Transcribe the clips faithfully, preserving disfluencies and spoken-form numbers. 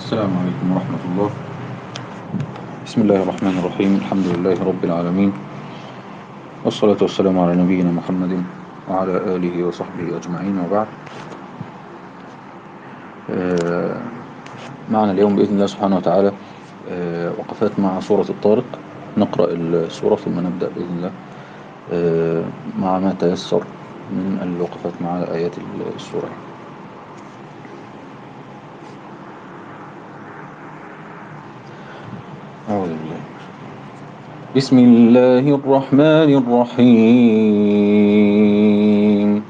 السلام عليكم ورحمة الله. بسم الله الرحمن الرحيم. الحمد لله رب العالمين، والصلاة والسلام على نبينا محمد وعلى آله وصحبه أجمعين، وبعد. آه، معنا اليوم بإذن الله سبحانه وتعالى آه، وقفات مع سورة الطارق. نقرأ السورة ثم نبدأ بإذن الله آه، مع ما تيسر من الوقفات مع آيات السورة. أعوذ بالله. بسم الله الرحمن الرحيم.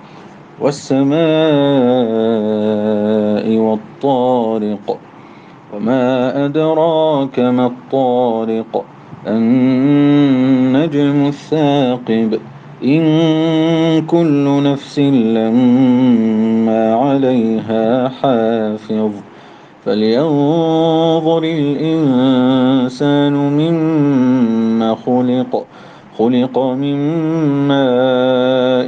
والسماء والطارق، وما أدراك ما الطارق. النجم الثاقب. إن كل نفس لما عليها حافظ. فلينظر الإنسان مما خلق خلق من ماء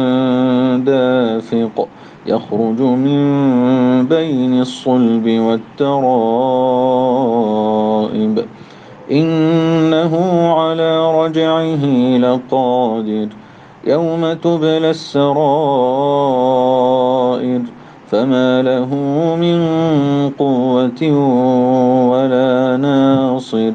دافق يخرج من بين الصلب والترائب، إنه على رجعه لقادر. يوم تبلى السرائر، فما له من قوة ولا ناصر.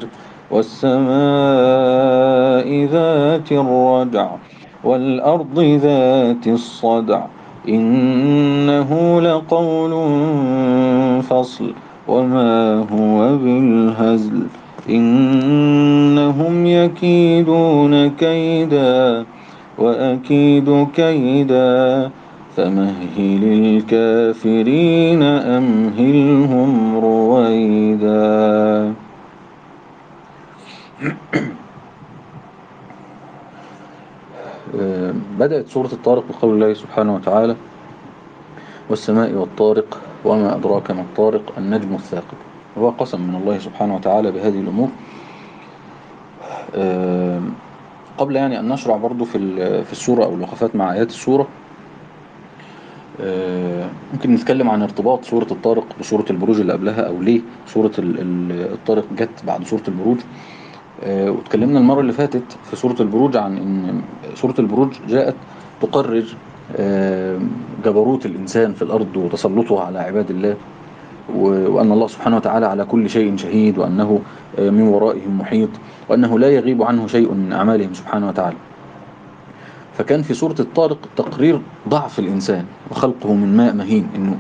والسماء ذات الرجع، والأرض ذات الصدع، إنه لقول فصل، وما هو بالهزل. إنهم يكيدون كيدا وأكيد كيدا، فمهل الكافرين أمهلهم رويدا. بدأت سورة الطارق بقول الله سبحانه وتعالى: والسماء والطارق، وما أدراك ما الطارق. النجم الثاقب. هو قسم من الله سبحانه وتعالى بهذه الأمور. قبل يعني أن نشرع برضو في في السورة أو الوقفات مع آيات السورة، ممكن نتكلم عن ارتباط سورة الطارق بسورة البروج اللي قبلها، أو ليه سورة الطارق جت بعد سورة البروج. واتكلمنا المرة اللي فاتت في سورة البروج عن أن سورة البروج جاءت تقرر جبروت الإنسان في الأرض وتسلطه على عباد الله، وأن الله سبحانه وتعالى على كل شيء شهيد، وأنه من ورائهم محيط، وأنه لا يغيب عنه شيء من أعمالهم سبحانه وتعالى. فكان في سورة الطارق تقرير ضعف الإنسان وخلقه من ماء مهين، إنه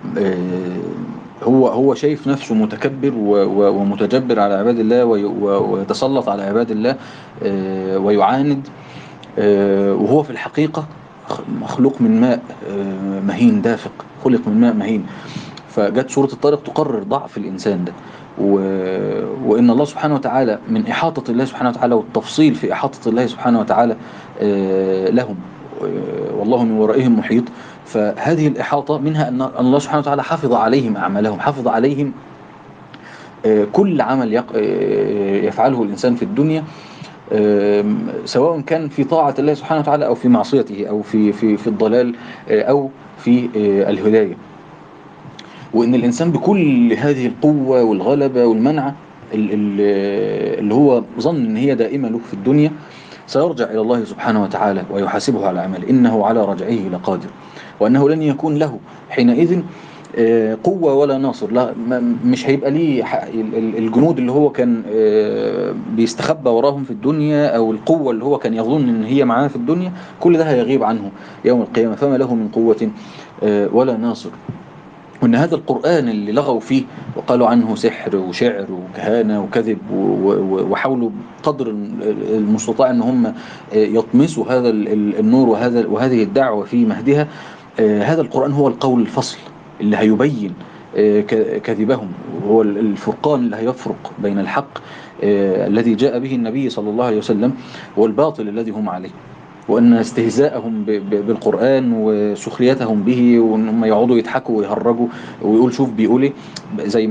هو هو شايف نفسه متكبر ومتجبر على عباد الله، ويتسلط على عباد الله ويعاند، وهو في الحقيقة مخلوق من ماء مهين دافق، خلق من ماء مهين. فجت سورة الطارق تقرر ضعف الإنسان ده، و... وإن الله سبحانه وتعالى من إحاطة الله سبحانه وتعالى والتفصيل في إحاطة الله سبحانه وتعالى لهم، والله من ورائهم محيط. فهذه الإحاطة منها أن الله سبحانه وتعالى حفظ عليهم أعمالهم، حفظ عليهم كل عمل يفعله الإنسان في الدنيا، سواء كان في طاعة الله سبحانه وتعالى أو في معصيته، أو في في في الضلال أو في الهداية. وإن الإنسان بكل هذه القوة والغلبة والمنعة اللي هو ظن إن هي دائمة له في الدنيا، سيرجع إلى الله سبحانه وتعالى ويحاسبه على عمله، إنه على رجعه لقادر، وأنه لن يكون له حينئذ قوة ولا ناصر. لا، مش هيبقى ليه الجنود اللي هو كان بيستخبى وراهم في الدنيا، أو القوة اللي هو كان يظن إن هي معاه في الدنيا، كل ده هيغيب عنه يوم القيامة، فما له من قوة ولا ناصر. وإن هذا القرآن اللي لغوا فيه وقالوا عنه سحر وشعر وكهانة وكذب، وحاولوا قدر المستطاع أن هم يطمسوا هذا النور وهذا وهذه الدعوة في مهدها، هذا القرآن هو القول الفصل اللي هيبين كذبهم، وهو الفرقان اللي هيفرق بين الحق الذي جاء به النبي صلى الله عليه وسلم والباطل الذي هم عليه. وأن استهزاءهم بالقرآن وسخريتهم به، وأنهم يقعدوا يضحكوا ويهرجوا ويقول شوف بيقول ايه، زي ما في سورة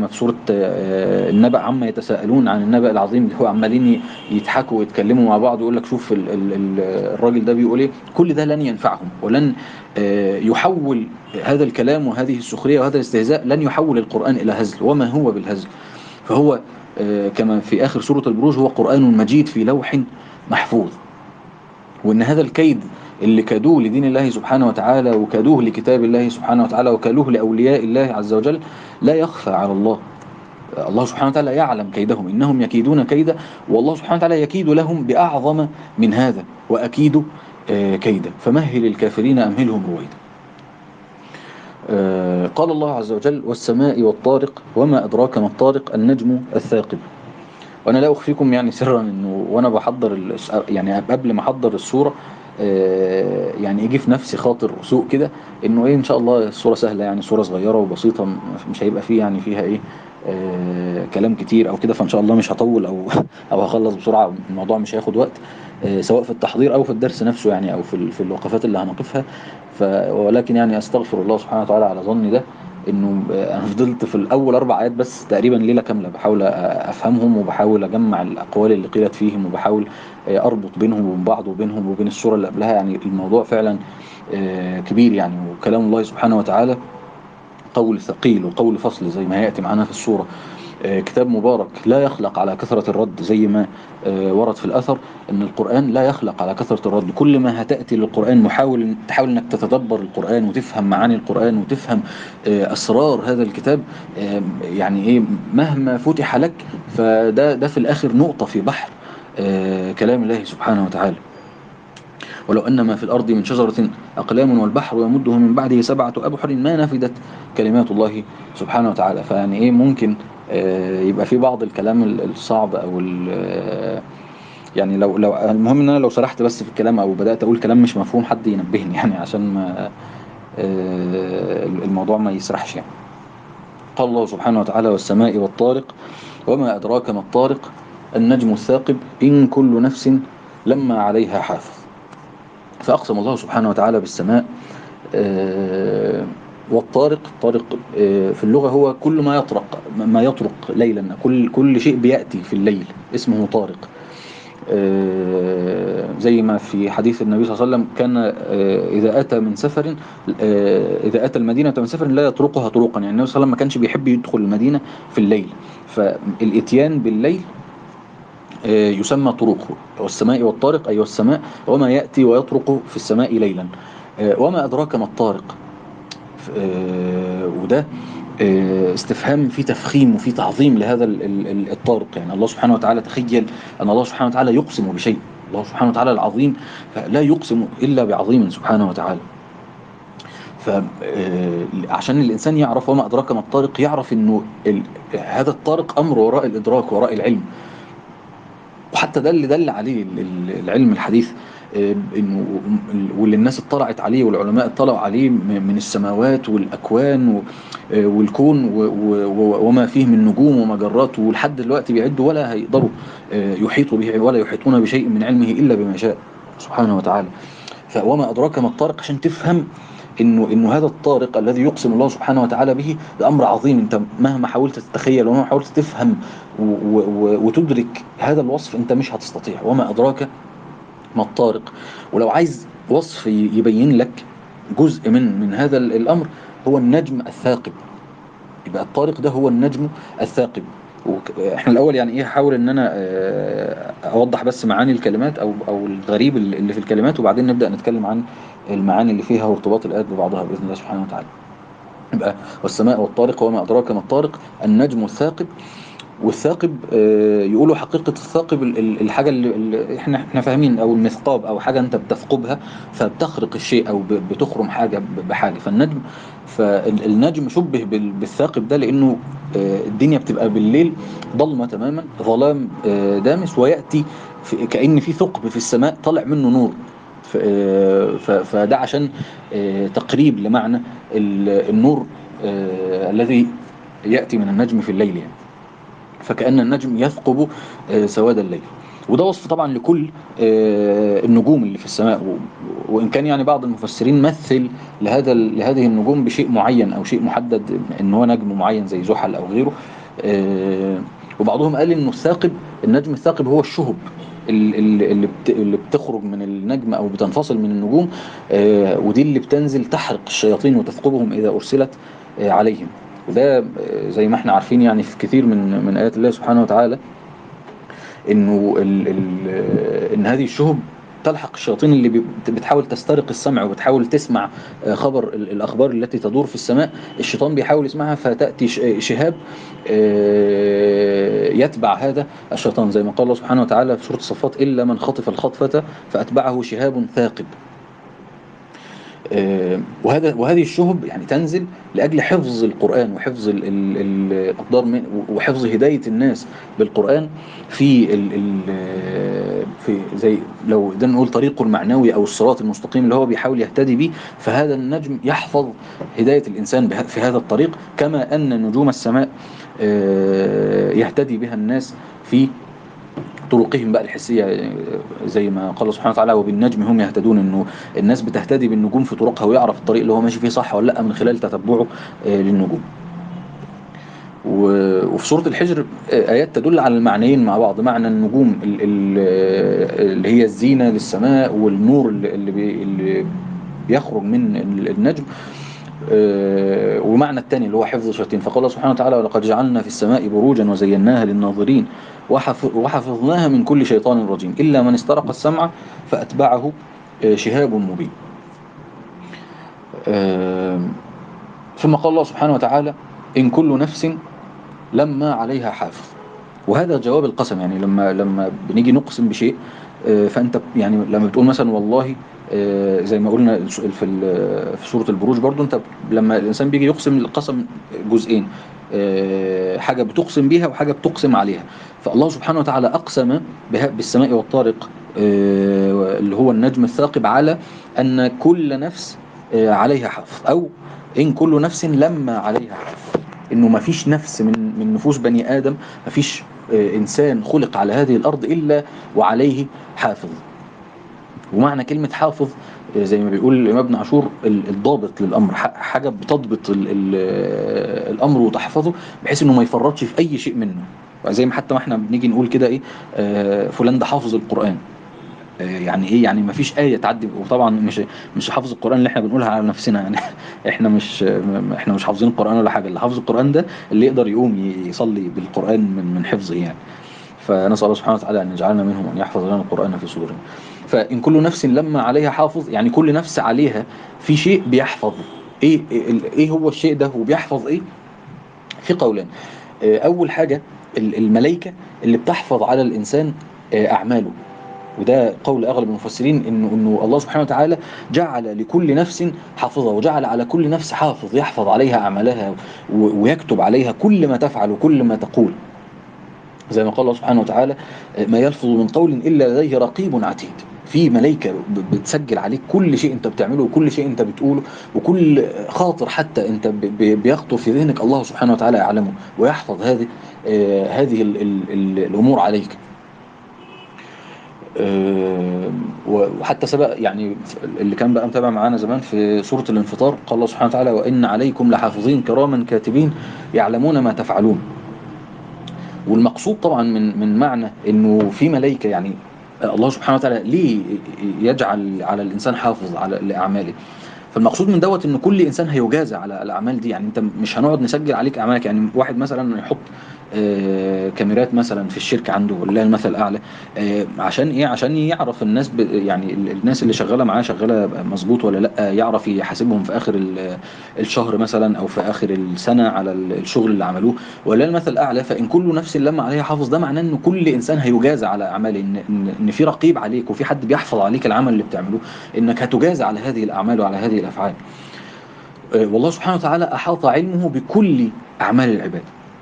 النبأ عما يتساءلون عن النبأ العظيم، اللي هو عمالين يضحكوا ويتكلموا مع بعض ويقول لك شوف ال ال ال الراجل ده بيقول ايه. كل ده لن ينفعهم، ولن يحول هذا الكلام وهذه السخرية وهذا الاستهزاء، لن يحول القرآن إلى هزل، وما هو بالهزل. فهو كما في آخر سورة البروج هو قرآن مجيد في لوح محفوظ. وإن هذا الكيد اللي كادوه لدين الله سبحانه وتعالى وكادوه لكتاب الله سبحانه وتعالى وكادوه لأولياء الله عز وجل لا يخفى على الله. الله سبحانه وتعالى يعلم كيدهم، إنهم يكيدون كيدا والله سبحانه وتعالى يكيد لهم بأعظم من هذا، وأكيد كيدا فمهل الكافرين أمهلهم رويدا. قال الله عز وجل والسماء والطارق وما أدراك ما الطارق النجم الثاقب. وأنا لا أخفيكم يعني سرا إنه وأنا بحضر يعني قبل ما أحضر السورة يعني يجي في نفسي خاطر سوء كده إنه إيه إن شاء الله السورة سهلة، يعني سورة صغيرة وبسيطة مش هيبقى فيه يعني فيها إيه آه كلام كتير أو كده، فإن شاء الله مش هطول أو أو هخلص بسرعة، الموضوع مش هياخد وقت آه سواء في التحضير أو في الدرس نفسه يعني أو في في الوقفات اللي هنقفها. ولكن يعني أستغفر الله سبحانه وتعالى على ظني ده إنه أنا فضلت في الأول أربع آيات بس تقريبا ليلة كاملة بحاول أفهمهم وبحاول أجمع الأقوال اللي قيلت فيهم وبحاول أربط بينهم وبين بعض وبينهم وبين السورة اللي قبلها. يعني الموضوع فعلا كبير يعني، وكلام الله سبحانه وتعالى قول ثقيل وقول فصل زي ما يأتي معنا في السورة. كتاب مبارك لا يخلق على كثرة الرد، زي ما ورد في الأثر أن القرآن لا يخلق على كثرة الرد. كل ما هتأتي للقرآن محاول تحاول أنك تتدبر القرآن وتفهم معاني القرآن وتفهم أسرار هذا الكتاب، يعني إيه مهما فتح لك فده ده في الآخر نقطة في بحر كلام الله سبحانه وتعالى. ولو أن ما في الأرض من شجرة أقلام والبحر يمده من بعده سبعة أبحر ما نفدت كلمات الله سبحانه وتعالى. فيعني إيه ممكن يبقى في بعض الكلام الصعب أو يعني لو لو المهم إن أنا لو سرحت بس في الكلام أو بدأت أقول كلام مش مفهوم حد ينبهني يعني عشان ما الموضوع ما يسرحش يعني. قال الله سبحانه وتعالى والسماء والطارق وما أدراك ما الطارق النجم الثاقب إن كل نفس لما عليها حافظ. فأقسم الله سبحانه وتعالى بالسماء والطارق. الطارق في اللغة هو كل ما يطرق ما يطرق ليلا، كل كل شيء بيأتي في الليل اسمه طارق. زي ما في حديث النبي صلى الله عليه وسلم كان إذا أتى من سفر إذا أتى المدينة من سفر لا يطرقها طرقا، يعني النبي صلى الله عليه وسلم ما كانش بيحب يدخل المدينة في الليل، فالإتيان بالليل يسمى طرق. والسماء والطارق أي والسماء وما يأتي ويطرق في السماء ليلا. وما أدراك ما الطارق، وده استفهام فيه تفخيم وفيه تعظيم لهذا الطارق. يعني الله سبحانه وتعالى تخيل أن الله سبحانه وتعالى يقسم بشيء، الله سبحانه وتعالى العظيم لا يقسم إلا بعظيم سبحانه وتعالى. فعشان الإنسان يعرف وما أدراك ما الطارق يعرف أنه هذا الطارق أمر وراء الإدراك وراء العلم. وحتى ده اللي دل عليه العلم الحديث انه واللي الناس اطلعت عليه والعلماء اطلعوا عليه من السماوات والاكوان والكون وما فيه من نجوم ومجرات، ولحد دلوقتي بيعدوا ولا هيقدروا يحيطوا به ولا يحيطون بشيء من علمه الا بما شاء سبحانه وتعالى. فوما ادراك ما الطارق عشان تفهم انه انه هذا الطارق الذي يقسم الله سبحانه وتعالى به ده امر عظيم. انت مهما حاولت تتخيل ومهما حاولت تفهم وتدرك هذا الوصف انت مش هتستطيع. وما ادراك ما الطارق. ولو عايز وصف يبين لك جزء من من هذا الامر هو النجم الثاقب، يبقى الطارق ده هو النجم الثاقب. احنا الاول يعني ايه هحاول ان انا اوضح بس معاني الكلمات او او الغريب اللي في الكلمات، وبعدين نبدا نتكلم عن المعاني اللي فيها وارتباط الايات ببعضها باذن الله سبحانه وتعالى. يبقى والسماء والطارق وما ادراك ما الطارق النجم الثاقب. والثاقب يقولوا حقيقة الثاقب الحاجة اللي احنا احنا فاهمين او المثقاب او حاجة انت بتثقبها فبتخرق الشيء او بتخرم حاجة بحاجة. فالنجم فالنجم شبه بالثاقب ده لانه الدنيا بتبقى بالليل ضلمة تماما ظلام دامس، ويأتي في كأن في ثقب في السماء طالع منه نور. فده عشان تقريب لمعنى النور الذي يأتي من النجم في الليل يعني. فكأن النجم يثقب سواد الليل. وده وصف طبعا لكل النجوم اللي في السماء، وإن كان يعني بعض المفسرين مثل لهذا لهذه النجوم بشيء معين أو شيء محدد إن هو نجم معين زي زحل أو غيره، آه، وبعضهم قال انه الثاقب، النجم الثاقب هو الشهب ال- ال- اللي بت- اللي بتخرج من النجم او بتنفصل من النجوم، آه، ودي اللي بتنزل تحرق الشياطين وتثقبهم اذا ارسلت آه، عليهم. وده آه، زي ما احنا عارفين يعني في كثير من من ايات الله سبحانه وتعالى، انه ال ال ان هذه الشهب تلحق الشياطين اللي بت- بتحاول تسترق السمع وبتحاول تسمع آه، خبر ال- الاخبار التي تدور في السماء. الشيطان بيحاول يسمعها، فتاتي ش- شهاب آه، يتبع هذا الشيطان، زي ما قال الله سبحانه وتعالى في سوره الصفات: الا من خطف الخطفه فاتبعه شهاب ثاقب. آه، وهذا وهذه الشهب يعني تنزل لأجل حفظ القرآن وحفظ ال- ال- ال- الأقدار من، وحفظ هداية الناس بالقرآن في ال ال في زي لو قدرنا نقول طريقه المعنوي أو الصراط المستقيم اللي هو بيحاول يهتدي به. فهذا النجم يحفظ هداية الإنسان به- في هذا الطريق، كما أن نجوم السماء آه، يهتدي بها الناس في طرقهم بقى الحسية، زي ما قال الله سبحانه وتعالى: وبالنجم هم يهتدون. انه الناس بتهتدي بالنجوم في طرقها، ويعرف الطريق اللي هو ماشي فيه صح ولا لا من خلال تتبعه آه، للنجوم. و- وفي سورة الحجر آه، آيات تدل على المعنيين مع بعض: معنى النجوم ال- ال- آه، اللي هي الزينة للسماء، والنور اللي اللي بي- اللي بيخرج من ال- النجم، آه، ومعنى الثاني اللي هو حفظ الشياطين. فقال الله سبحانه وتعالى: ولقد جعلنا في السماء بروجا وزيناها للناظرين وحف- وحفظناها من كل شيطان رجيم إلا من استرق السمع فأتبعه آه، شهاب مبين. آه، ثم قال الله سبحانه وتعالى: إن كل نفس لما عليها حافظ. وهذا جواب القسم. يعني لما لما بنيجي نقسم بشيء، آه، فانت يعني لما بتقول مثلا والله، آه، زي ما قلنا في ال- في سورة البروج برضو، انت لما الانسان بيجي يقسم القسم جزئين: آه، حاجة بتقسم بيها وحاجة بتقسم عليها. فالله سبحانه وتعالى أقسم بها- بالسماء والطارق، آه، اللي هو النجم الثاقب، على أن كل نفس آه، عليها حافظ، أو إن كل نفس لما عليها حافظ. انه ما فيش نفس من من نفوس بني ادم، ما فيش آه، انسان خلق على هذه الارض الا وعليه حافظ. ومعنى كلمة حافظ، آه، زي ما بيقول الإمام ابن عاشور: ال- الضابط للأمر، ح- حاجة بتضبط ال ال الأمر وتحفظه، بحيث إنه ما يفرطش في أي شيء منه. زي ما حتى ما احنا بنيجي نقول كده إيه، آه، فلان ده حافظ القرآن. آه، يعني ايه؟ يعني ما فيش آية تعدي. وطبعا مش مش حافظ القرآن اللي احنا بنقولها على نفسنا يعني احنا مش م- احنا مش حافظين القرآن ولا حاجة. اللي حافظ القرآن ده اللي يقدر يقوم ي- يصلي بالقرآن من من حفظه يعني. فنسأل الله سبحانه وتعالى أن يجعلنا منهم، أن يحفظ لنا القرآن في صدورهم. فإن كل نفس لما عليها حافظ، يعني كل نفس عليها في شيء بيحفظ. ايه ايه إيه هو الشيء ده وبيحفظ ايه؟ في قولان. آه، اول حاجة ال- الملائكة اللي بتحفظ على الإنسان آه، أعماله. وده قول أغلب المفسرين، إنه إنه الله سبحانه وتعالى جعل لكل نفس حافظة، وجعل على كل نفس حافظ يحفظ عليها أعمالها و- ويكتب عليها كل ما تفعل وكل ما تقول. زي ما قال الله سبحانه وتعالى: ما يلفظ من قول إلا لديه رقيب عتيد. في ملائكة ب- بتسجل عليك كل شيء انت بتعمله وكل شيء انت بتقوله، وكل خاطر حتى انت ب- ب- بيخطر في ذهنك الله سبحانه وتعالى يعلمه ويحفظ هذه آه، هذه ال- ال- ال- الأمور عليك. آه، وحتى سبق يعني اللي كان بقى متابع معانا زمان في سورة الانفطار، قال الله سبحانه وتعالى: وإن عليكم لحافظين كراما كاتبين يعلمون ما تفعلون. والمقصود طبعا من من معنى انه في ملائكه، يعني الله سبحانه وتعالى ليه يجعل على الانسان حافظ على لاعماله. فالمقصود من دوت ان كل انسان هيجازى على الاعمال دي. يعني انت مش هنقعد نسجل عليك اعمالك. يعني واحد مثلا يحط آه، كاميرات مثلا في الشركه عنده، ولله المثل الاعلى، آه، عشان ايه؟ عشان يعرف الناس ب يعني ال- الناس اللي شغاله معاه شغاله مظبوط ولا لا، يعرف يحاسبهم في اخر ال- الشهر مثلا او في اخر السنه على ال- الشغل اللي عملوه، ولله المثل الاعلى. فان كل نفس لما عليها حافظ، ده معناه ان كل انسان هيجازى على اعماله، ان ان إن في رقيب عليك وفي حد بيحفظ عليك العمل اللي بتعمله، انك هتجازى على هذه الاعمال وعلى هذه الافعال. آه، والله سبحانه وتعالى أحاط علمه بكل أعمال العباد.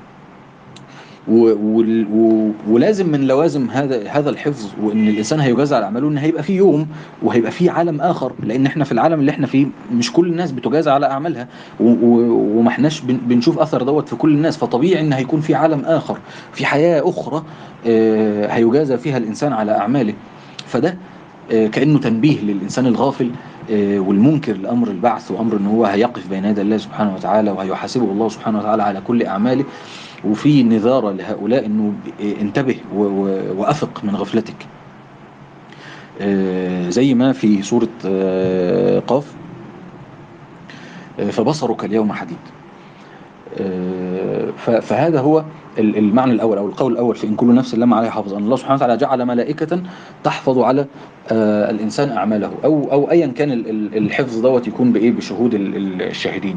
و- وال- و- ولازم من لوازم هذا هذا الحفظ، وان الانسان هيجازى على اعماله، ان هيبقى في يوم وهيبقى في عالم اخر. لان احنا في العالم اللي احنا فيه مش كل الناس بتجازى على اعمالها، و- و- وما احناش بن- بنشوف اثر دوت في كل الناس. فطبيعي ان هيكون في عالم اخر، في حياة اخرى آه، هيجازى فيها الانسان على اعماله. فده آه، كأنه تنبيه للإنسان الغافل والمنكر لأمر البعث وأمر أنه هو هيقف بين يدي الله سبحانه وتعالى وهيحاسبه الله سبحانه وتعالى على كل أعماله. وفي نذارة لهؤلاء أنه انتبه وأفق من غفلتك، زي ما في سورة قاف فبصرك اليوم حديد. فهذا هو المعنى الأول أو القول الأول في إن كل نفس لما عليها حافظ، أن الله سبحانه وتعالى جعل ملائكة تحفظ على الإنسان أعماله، أو أو أيا كان الحفظ دوت يكون بإيه، بشهود الشاهدين.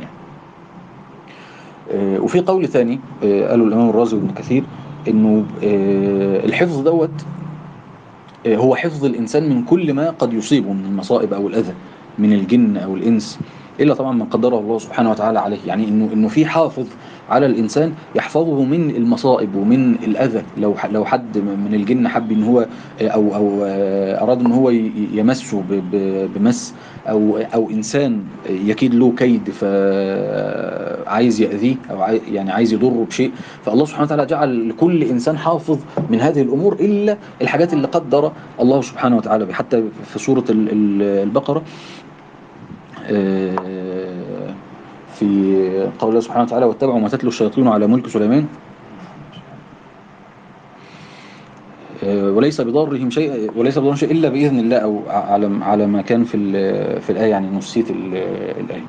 وفي قول ثاني قالوا الإمام الرازي وابن كثير إنه الحفظ دوت هو حفظ الإنسان من كل ما قد يصيبه من المصائب أو الأذى من الجن أو الإنس، إلا طبعا من قدره الله سبحانه وتعالى عليه. يعني إنه إنه في حافظ على الإنسان يحفظه من المصائب ومن الأذى. لو لو حد من الجن حب إن هو أو أو أراد إن هو يمسه بمس، أو أو إنسان يكيد له كيد فعايز يأذيه أو يعني عايز يضره بشيء، فالله سبحانه وتعالى جعل لكل إنسان حافظ من هذه الأمور إلا الحاجات اللي قدر الله سبحانه وتعالى. حتى في سورة البقرة في قول الله سبحانه وتعالى واتبعوا ما تتلو الشياطين على ملك سليمان وليس بضارهم شيء وليس بضارهم شيء إلا بإذن الله، أو على على ما كان في في الآية، يعني نسيت الآية.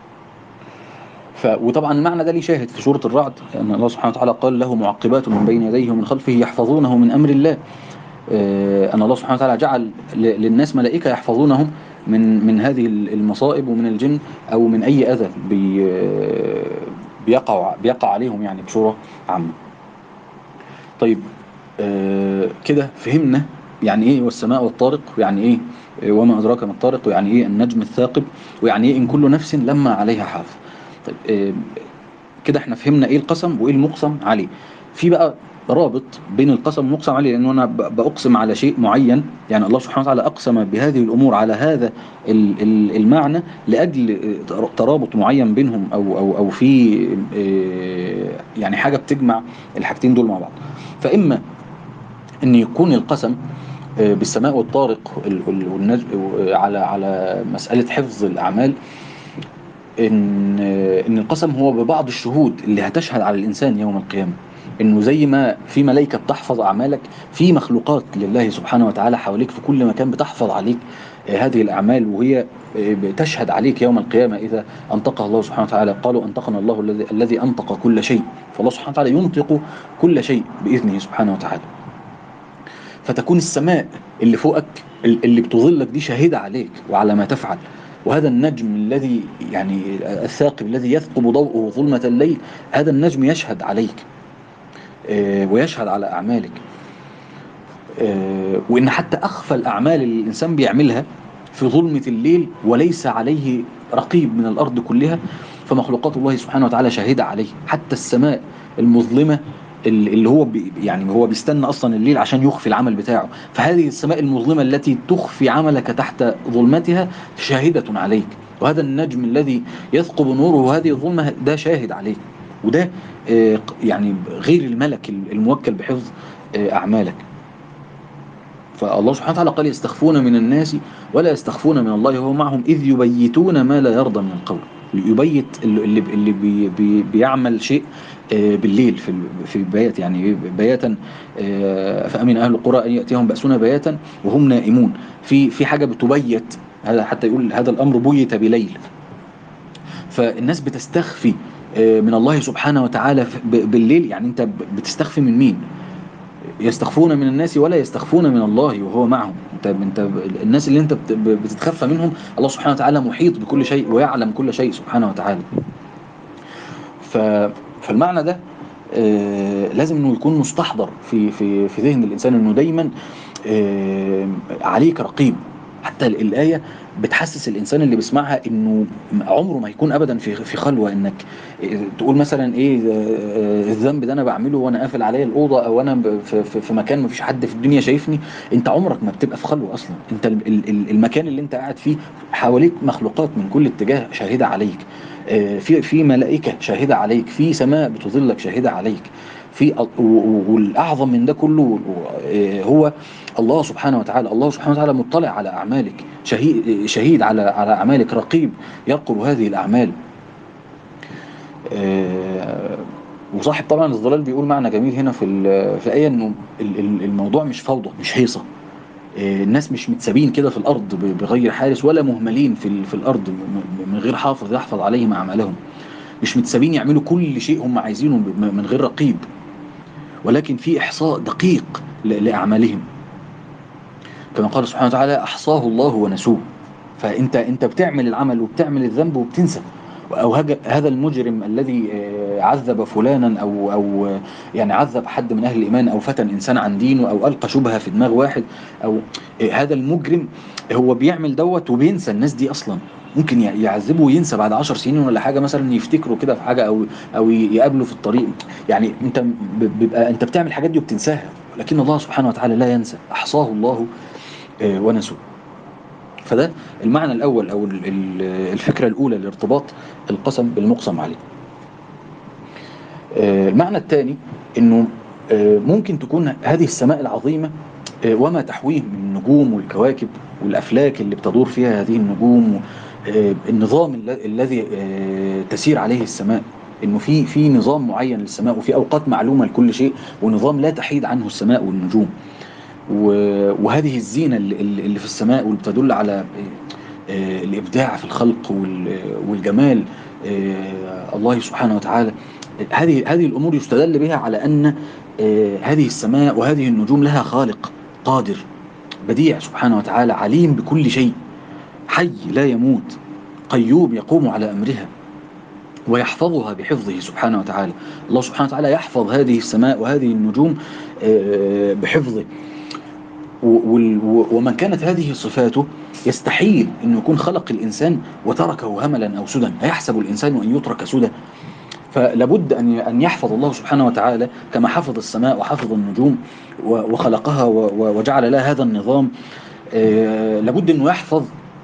ف وطبعا المعنى ده ليه شاهد في سورة الرعد، أن الله سبحانه وتعالى قال له معقبات من بين يديه ومن خلفه يحفظونه من أمر الله. أن الله سبحانه وتعالى جعل للناس ملائكة يحفظونهم من من هذه المصائب ومن الجن أو من أي أذى بي بيقع بيقع عليهم يعني بصورة عامة. طيب كده فهمنا يعني إيه والسماء والطارق، ويعني إيه وما أدراك ما الطارق، ويعني إيه النجم الثاقب، ويعني إيه إن كل نفس لما عليها حافظ. طيب كده احنا فهمنا إيه القسم وإيه المقسم عليه. في بقى رابط بين القسم والمقسم عليه، لأنه أنا بأقسم على شيء معين، يعني الله سبحانه وتعالى أقسم بهذه الأمور على هذا المعنى لأجل ترابط معين بينهم، أو أو أو في يعني حاجة بتجمع الحاجتين دول مع بعض. فإما أن يكون القسم بالسماء والطارق والنجم على على مسألة حفظ الأعمال، إن إن القسم هو ببعض الشهود اللي هتشهد على الإنسان يوم القيامة، إنه زي ما في ملائكة بتحفظ أعمالك، في مخلوقات لله سبحانه وتعالى حواليك في كل مكان بتحفظ عليك هذه الأعمال، وهي بتشهد عليك يوم القيامة إذا أنطقها الله سبحانه وتعالى. قالوا أنطقنا الله الذي الذي أنطق كل شيء، فالله سبحانه وتعالى ينطق كل شيء بإذنه سبحانه وتعالى. فتكون السماء اللي فوقك اللي بتظلك دي شاهدة عليك وعلى ما تفعل، وهذا النجم الذي يعني الثاقب الذي يثقب ضوءه ظلمة الليل، هذا النجم يشهد عليك ويشهد على أعمالك. وإن حتى أخفى الأعمال اللي الإنسان بيعملها في ظلمة الليل وليس عليه رقيب من الأرض كلها، فمخلوقات الله سبحانه وتعالى شاهدة عليه. حتى السماء المظلمة اللي هو بي يعني هو بيستنى أصلا الليل عشان يخفي العمل بتاعه، فهذه السماء المظلمة التي تخفي عملك تحت ظلمتها شاهدة عليك. وهذا النجم الذي يثقب نوره هذه الظلمة ده شاهد عليك، وده يعني غير الملك الموكل بحفظ أعمالك. فالله سبحانه وتعالى قال يستخفون من الناس ولا يستخفون من الله وهو معهم إذ يبيتون ما لا يرضى من القول. يبيت اللي اللي بي بي بيعمل شيء بالليل في في بيات، يعني بياتا، فأمن أهل القرى أن يأتيهم بأسنا بياتا وهم نائمون. في في حاجة بتبيت، هذا حتى يقول هذا الأمر بيت بليل. فالناس بتستخفي من الله سبحانه وتعالى بالليل. يعني أنت بتستخفي من مين؟ يستخفون من الناس ولا يستخفون من الله وهو معهم. انت انت الناس اللي انت بتتخفى منهم الله سبحانه وتعالى محيط بكل شيء ويعلم كل شيء سبحانه وتعالى. ف فالمعنى ده آه لازم انه يكون مستحضر في في في ذهن الانسان، انه دايما آه عليك رقيب. حتى الآية بتحسس الإنسان اللي بيسمعها إنه عمره ما يكون أبدا في في خلوة، إنك تقول مثلا إيه الذنب ده أنا بعمله وأنا قافل عليا الأوضة، أو أنا في, في, في مكان ما فيش حد في الدنيا شايفني. أنت عمرك ما بتبقى في خلوة أصلا. أنت المكان اللي أنت قاعد فيه حواليك مخلوقات من كل اتجاه شاهدة عليك، في في ملائكة شاهدة عليك، في سماء بتظلك شاهدة عليك. في والأعظم من ده كله هو الله سبحانه وتعالى. الله سبحانه وتعالى مطلع على أعمالك، شهيد, شهيد على على أعمالك، رقيب يرقب هذه الأعمال. وصاحب طبعا الظلال بيقول معنى جميل هنا في في الآية، إنه الموضوع مش فوضى، مش هيصة. الناس مش متسابين كده في الأرض بغير حارس، ولا مهملين في في الأرض من غير حافظ يحفظ عليهم أعمالهم. مش متسابين يعملوا كل شيء هم عايزينه من غير رقيب، ولكن في إحصاء دقيق لأعمالهم، كما قال سبحانه وتعالى أحصاه الله ونسوه. فأنت أنت بتعمل العمل وبتعمل الذنب وبتنسى. أو هذا المجرم الذي عذب فلانا أو أو يعني عذب حد من أهل الإيمان، أو فتن إنسان عن دينه، أو ألقى شبهة في دماغ واحد، أو هذا المجرم هو بيعمل دوت وبينسى الناس دي أصلا. ممكن يعذبه وينسى بعد عشر سنين ولا حاجة، مثلا يفتكروا كده في حاجة، أو أو يقابله في الطريق. يعني أنت بيبقى أنت بتعمل الحاجات دي وبتنساها، لكن الله سبحانه وتعالى لا ينسى، أحصاه الله ونسوه. فده المعنى الأول أو الفكرة الأولى لارتباط القسم بالمقسم عليه. المعنى الثاني إنه ممكن تكون هذه السماء العظيمة وما تحويه من النجوم والكواكب والأفلاك اللي بتدور فيها هذه النجوم، النظام الذي تسير عليه السماء، إنه في في نظام معين للسماء، وفي أوقات معلومة لكل شيء، ونظام لا تحيد عنه السماء والنجوم. وهذه الزينة اللي في السماء، واللي بتدل على الإبداع في الخلق والجمال الله سبحانه وتعالى. هذه هذه الأمور يستدل بها على أن هذه السماء وهذه النجوم لها خالق قادر بديع سبحانه وتعالى، عليم بكل شيء، حي لا يموت، قيوم يقوم على أمرها ويحفظها بحفظه سبحانه وتعالى. الله سبحانه وتعالى يحفظ هذه السماء وهذه النجوم بحفظه. ومن كانت هذه صفاته يستحيل أن يكون خلق الإنسان وتركه هملا أو سدى. أيحسب الإنسان أن يترك سدى؟ فلابد أن يحفظ الله سبحانه وتعالى كما حفظ السماء وحفظ النجوم وخلقها وجعل لها هذا النظام. لابد أنه يحفظ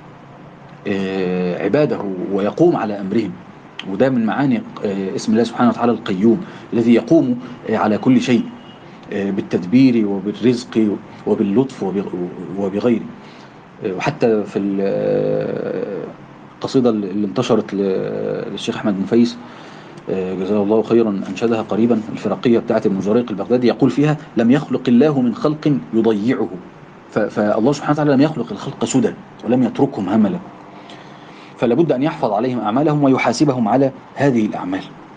عباده ويقوم على أمرهم. وده من معاني اسم الله سبحانه وتعالى القيوم، الذي يقوم على كل شيء بالتدبير وبالرزق وباللطف وبغيره. وحتى في القصيدة اللي انتشرت للشيخ أحمد بن فايس جزاه الله خيرا، أنشدها قريبا، الفرقية بتاعت ابن زريق البغدادي، يقول فيها: لم يخلق الله من خلق يضيعه. فالله سبحانه وتعالى لم يخلق الخلق سدى ولم يتركهم هملا، فلابد أن يحفظ عليهم أعمالهم ويحاسبهم على هذه الأعمال.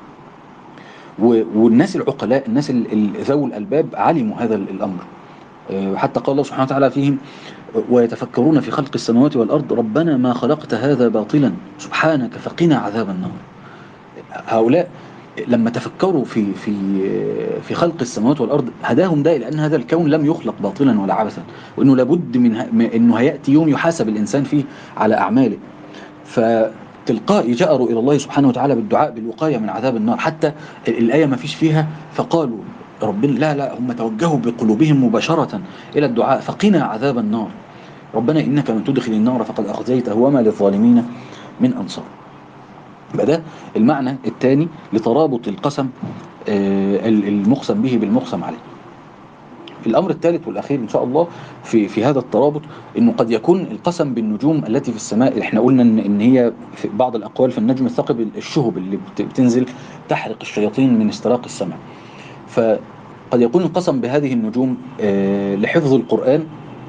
والناس العقلاء، الناس ذوي الألباب، علموا هذا الأمر. حتى قال الله سبحانه وتعالى فيهم: ويتفكرون في خلق السماوات والأرض ربنا ما خلقت هذا باطلا سبحانك فقنا عذاب النار. هؤلاء لما تفكروا في في في خلق السماوات والأرض هداهم ده، لأن هذا الكون لم يخلق باطلا ولا عبثا، وإنه لابد من إنه هيأتي يوم يحاسب الإنسان فيه على أعماله. فتلقائي جأروا إلى الله سبحانه وتعالى بالدعاء بالوقاية من عذاب النار. حتى الآية ما فيش فيها فقالوا ربنا، لا لا، هم توجهوا بقلوبهم مباشرة إلى الدعاء: فقنا عذاب النار ربنا إنك من تدخل النار فقد أخزيته وما للظالمين من أنصار. يبقى ده المعنى الثاني لترابط القسم المقسم به بالمقسم عليه. الأمر الثالث والأخير إن شاء الله في في هذا الترابط، إنه قد يكون القسم بالنجوم التي في السماء. إحنا قلنا إن إن هي في بعض الأقوال في النجم الثاقب الشهب اللي بتنزل تحرق الشياطين من استراق السماء. فقد يكون القسم بهذه النجوم لحفظ القرآن.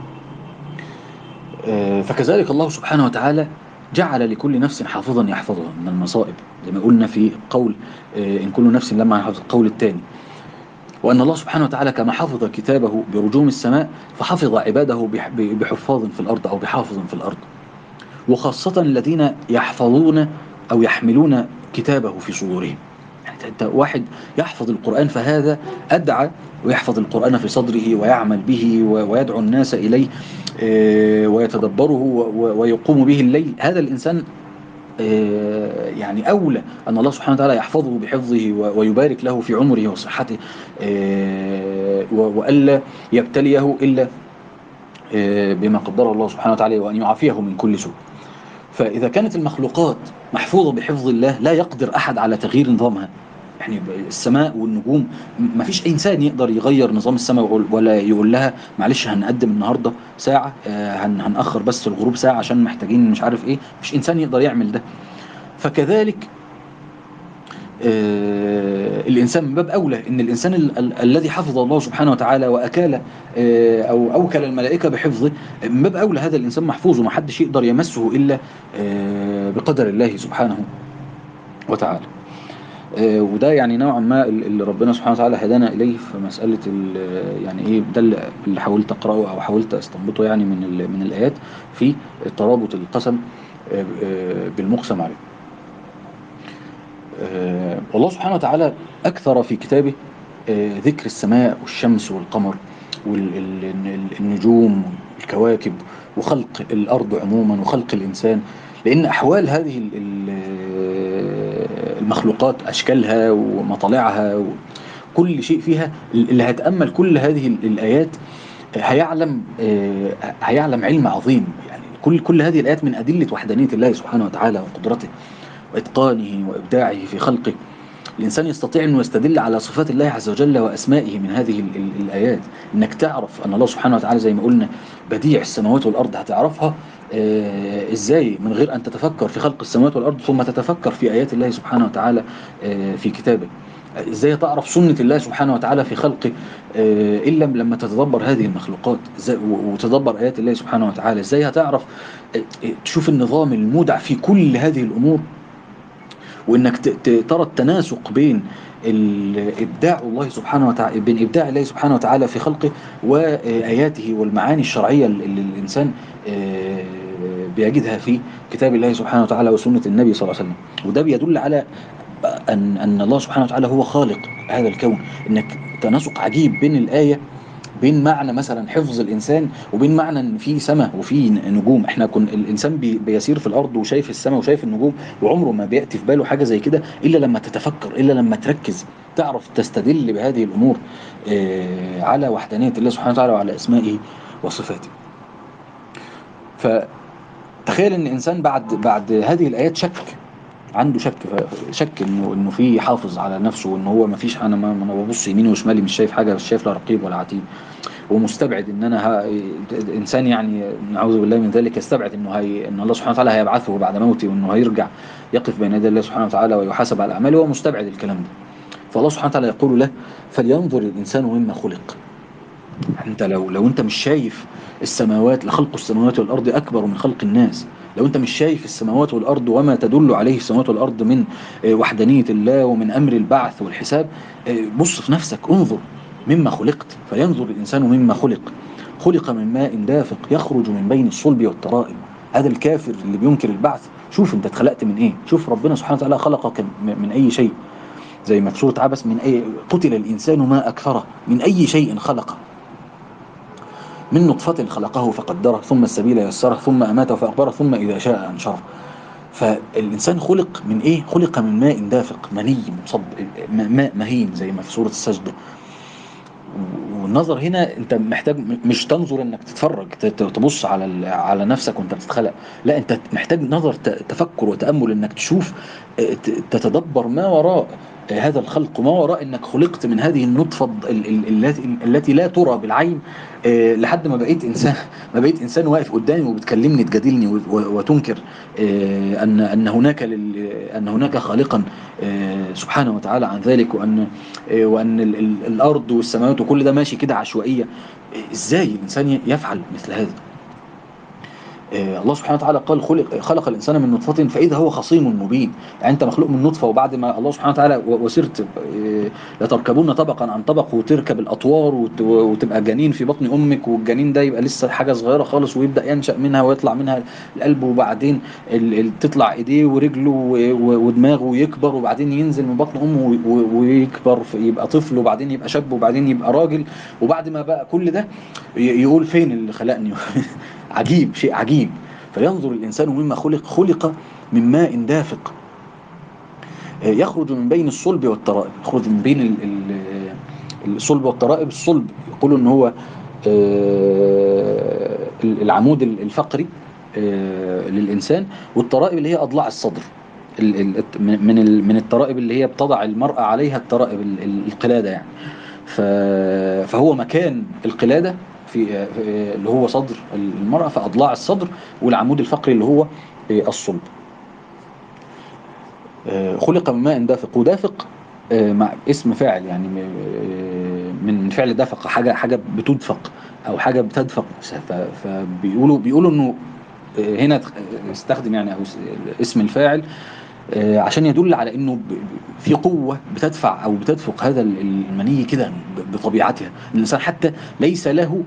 فكذلك الله سبحانه وتعالى جعل لكل نفس حافظا يحفظها من المصائب، زي ما قلنا في قول إن كل نفس لما حفظ القول الثاني. وأن الله سبحانه وتعالى كما حفظ كتابه برجوم السماء فحفظ عباده بحفاظ في الأرض أو بحافظ في الأرض، وخاصة الذين يحفظون أو يحملون كتابه في صدورهم. يعني أنت واحد يحفظ القرآن فهذا أدعى، ويحفظ القرآن في صدره ويعمل به ويدعو الناس إليه ويتدبره ويقوم به الليل. هذا الإنسان يعني أولى أن الله سبحانه وتعالى يحفظه بحفظه ويبارك له في عمره وصحته، وألا يبتليه إلا بما قدر الله سبحانه وتعالى، وأن يعافيه من كل سوء. فإذا كانت المخلوقات محفوظة بحفظ الله لا يقدر أحد على تغيير نظامها، يعني السماء والنجوم، ما فيش إنسان يقدر يغير نظام السماء ولا يقول لها معلش هنقدم النهاردة ساعة، هن هنأخر بس الغروب ساعة عشان محتاجين مش عارف إيه. مفيش إنسان يقدر يعمل ده. فكذلك آه الإنسان من باب أولى إن الإنسان ال ال الذي حفظ الله سبحانه وتعالى وأكال آه أو أوكل الملائكة بحفظه، من باب أولى هذا الإنسان محفوظ وما حدش يقدر يمسه إلا آه بقدر الله سبحانه وتعالى. آه وده يعني نوعا ما اللي ربنا سبحانه وتعالى هدانا إليه في مسألة يعني إيه، ده اللي حاولت أقرأه أو حاولت أستنبطه يعني من من الآيات في ترابط القسم آه آه بالمقسم عليه. آه والله سبحانه وتعالى أكثر في كتابه آه ذكر السماء والشمس والقمر والنجوم والكواكب وخلق الأرض عموما وخلق الإنسان، لأن أحوال هذه المخلوقات أشكالها ومطالعها وكل شيء فيها، اللي هيتأمل كل هذه الآيات هيعلم آه هيعلم علم عظيم. يعني كل كل هذه الآيات من أدلة وحدانية الله سبحانه وتعالى وقدرته وإتقانه وإبداعه في خلقه. الإنسان يستطيع أنه يستدل على صفات الله عز وجل وأسمائه من هذه ال ال الآيات. إنك تعرف أن الله سبحانه وتعالى زي ما قلنا بديع السماوات والأرض، هتعرفها آه إزاي من غير أن تتفكر في خلق السماوات والأرض ثم تتفكر في آيات الله سبحانه وتعالى آه في كتابه. إزاي تعرف سنة الله سبحانه وتعالى في خلقه آه إلا لما تتدبر هذه المخلوقات وتدبر آيات الله سبحانه وتعالى. إزاي هتعرف آه تشوف النظام المودع في كل هذه الأمور، وانك ترى التناسق بين ابداع الله سبحانه وتعالى بين ابداع الله سبحانه وتعالى في خلقه واياته والمعاني الشرعيه اللي الانسان بيجدها في كتاب الله سبحانه وتعالى وسنه النبي صلى الله عليه وسلم. وده بيدل على ان ان الله سبحانه وتعالى هو خالق هذا الكون. انك تناسق عجيب بين الايه، بين معنى مثلا حفظ الإنسان وبين معنى ان في سماء وفي نجوم. احنا كن الإنسان بي بيسير في الأرض وشايف السماء وشايف النجوم، وعمره ما بيأتي في باله حاجة زي كده إلا لما تتفكر، إلا لما تركز تعرف تستدل بهذه الأمور اه على وحدانية الله سبحانه وتعالى وعلى أسمائه وصفاته. فتخيل ان إنسان بعد بعد هذه الآيات شك، عنده شك شك انه انه في حافظ على نفسه، وان هو ما فيش، انا ما انا ببص يميني وشمالي مش شايف حاجه، مش شايف لا رقيب ولا عتيد، ومستبعد ان انا ها انسان يعني نعوذ بالله من ذلك يستبعد انه هي ان الله سبحانه وتعالى هيبعثه بعد موته وانه هيرجع يقف بين يدي الله سبحانه وتعالى ويحاسب على اعماله. هو مستبعد الكلام ده. فالله سبحانه وتعالى يقول له فلينظر الانسان مما خلق. انت لو لو انت مش شايف السماوات، لخلق السماوات والارض اكبر من خلق الناس. لو انت مش شايف السماوات والارض وما تدل عليه السماوات والارض من وحدانية الله ومن امر البعث والحساب، بص في نفسك، انظر مما خلقت. فينظر الانسان مما خلق. خلق من ماء دافق يخرج من بين الصلب والترائب. هذا الكافر اللي بينكر البعث، شوف انت اتخلقت من ايه، شوف ربنا سبحانه وتعالى خلقك من اي شيء. زي ما في سورة عبس، من اي قتل الانسان ما اكثره، من اي شيء خلقه، من نطفة خلقه فقدره ثم السبيل يسره ثم أماته فأقبره ثم إذا شاء أنشره. فالإنسان خلق من إيه؟ خلق من ماء دافق، مني مصب، ماء مهين زي ما في سورة السجدة. والنظر هنا أنت محتاج مش تنظر إنك تتفرج تبص على على نفسك وأنت بتتخلق، لا أنت محتاج نظر تفكر وتأمل، إنك تشوف تتدبر ما وراء هذا الخلق وما وراء انك خلقت من هذه النطفة التي التي لا ترى بالعين، لحد ما بقيت انسان، ما بقيت انسان واقف قدامي وبتكلمني تجادلني وتنكر ان ان هناك ان هناك خالقا سبحانه وتعالى عن ذلك، وان وان الارض والسماوات وكل ده ماشي كده عشوائية. ازاي الانسان يفعل مثل هذا؟ الله سبحانه وتعالى قال خلق, خلق الإنسان من نطفة فإذا هو خصيم مبين. يعني أنت مخلوق من نطفة، وبعد ما الله سبحانه وتعالى وسرت لتركبون طبقا عن طبق وتركب الأطوار وتبقى جنين في بطن أمك، والجنين ده يبقى لسه حاجة صغيرة خالص ويبدأ ينشأ منها ويطلع منها القلب، وبعدين تطلع إيديه ورجله ودماغه ويكبر، وبعدين ينزل من بطن أمه ويكبر يبقى طفل، وبعدين يبقى شاب، وبعدين يبقى راجل، وبعد ما بقى كل ده يقول فين اللي خلقني؟ عجيب، شيء عجيب. فينظر الإنسان مما خلق. خلق من ماء دافق يخرج من بين الصلب والترائب. يخرج من بين الصلب والترائب. الصلب يقولوا ان هو العمود الفقري للإنسان، والترائب اللي هي أضلاع الصدر. من من الترائب اللي هي بتضع المرأة عليها الترائب القلادة يعني. فهو مكان القلادة في اللي هو صدر المرأة، في أضلاع الصدر، والعمود الفقري اللي هو الصلب. خلق من ماء دافق. ودافق مع اسم فاعل يعني من فعل دفق، حاجة حاجة بتدفق أو حاجة بتدفق. فبيقولوا بيقولوا إنه هنا استخدم يعني أو اسم الفاعل عشان يدل على انه في قوة بتدفع او بتدفق هذا المني كده بطبيعتها. الانسان حتى ليس له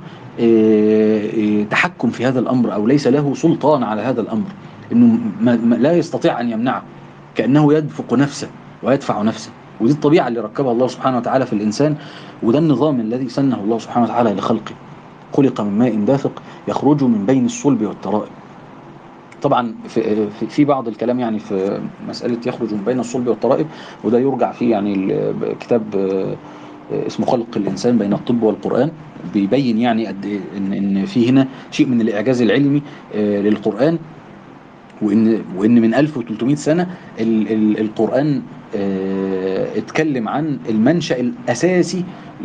تحكم في هذا الامر، او ليس له سلطان على هذا الامر، انه لا يستطيع ان يمنعه، كأنه يدفق نفسه ويدفع نفسه. ودي الطبيعة اللي ركبها الله سبحانه وتعالى في الانسان، وده النظام الذي سنه الله سبحانه وتعالى لخلقه. خلق من ماء دافق يخرج من بين الصلب والترائب. طبعا في في بعض الكلام يعني في مسألة يخرج من بين الصلب والترائب، وده يرجع فيه يعني كتاب اسمه خلق الإنسان بين الطب والقرآن، بيبين يعني قد إن إن في هنا شيء من الإعجاز العلمي للقرآن، وإن وإن من ألف وثلاثمائة سنة القرآن اتكلم عن المنشأ الأساسي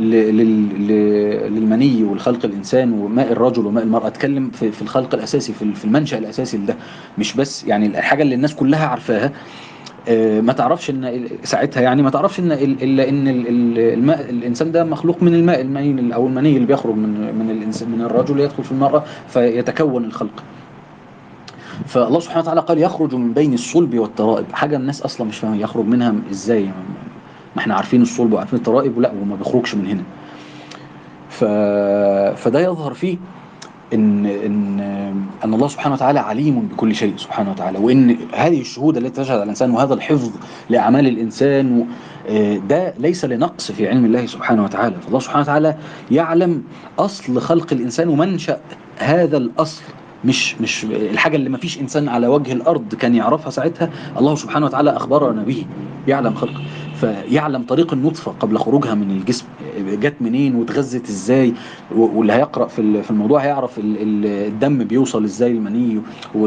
للمني والخلق الإنسان وماء الرجل وماء المرأة. اتكلم في الخلق الأساسي، في المنشأ الأساسي ده، مش بس يعني الحاجة اللي الناس كلها عارفاها. ما تعرفش ان ساعتها يعني ما تعرفش ان الا ان الماء الانسان ده مخلوق من الماء المني او المني اللي بيخرج من من الانسان من الرجل يدخل في المرأة فيتكون الخلق. فالله سبحانه وتعالى قال يخرج من بين الصلب والترائب، حاجة الناس أصلا مش فاهمة يخرج منها إزاي. ما احنا عارفين الصلب وعارفين الترائب، ولا وما بيخرجش من هنا. ف... فده يظهر فيه إن إن أن الله سبحانه وتعالى عليم بكل شيء سبحانه وتعالى، وإن هذه الشهود التي تشهد على الإنسان وهذا الحفظ لأعمال الإنسان ده ليس لنقص في علم الله سبحانه وتعالى. فالله سبحانه وتعالى يعلم أصل خلق الإنسان ومنشأ هذا الأصل، مش مش الحاجة اللي ما فيش إنسان على وجه الأرض كان يعرفها ساعتها. الله سبحانه وتعالى أخبرنا به، يعلم خلقه، فيعلم طريق النطفة قبل خروجها من الجسم جت منين واتغذت ازاي. واللي هيقرأ في في الموضوع هيعرف الدم بيوصل ازاي المني،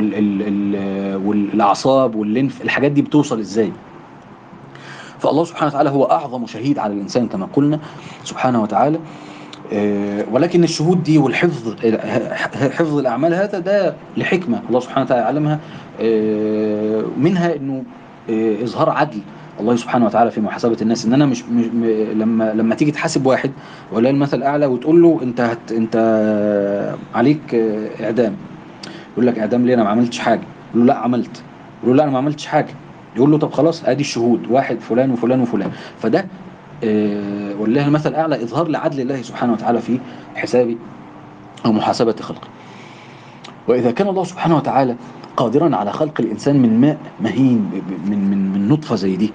والأعصاب والليمف، الحاجات دي بتوصل ازاي. فالله سبحانه وتعالى هو أعظم شهيد على الإنسان كما قلنا سبحانه وتعالى. ولكن الشهود دي والحفظ، حفظ الأعمال هذا ده لحكمة الله سبحانه وتعالى يعلمها، منها إنه إظهار عدل الله سبحانه وتعالى في محاسبة الناس. إن أنا مش, مش لما لما تيجي تحاسب واحد ولا المثل أعلى وتقول له أنت هت أنت عليك إعدام، يقول لك إعدام ليه؟ أنا ما عملتش حاجة. يقول له لا عملت. يقول له لا أنا ما عملتش حاجة. يقول له طب خلاص أدي الشهود، واحد فلان وفلان وفلان. فده أه والله المثل الأعلى إظهار لعدل الله سبحانه وتعالى في حساب أو محاسبة خلقه. وإذا كان الله سبحانه وتعالى قادرا على خلق الإنسان من ماء مهين، من من من نطفة زي دي،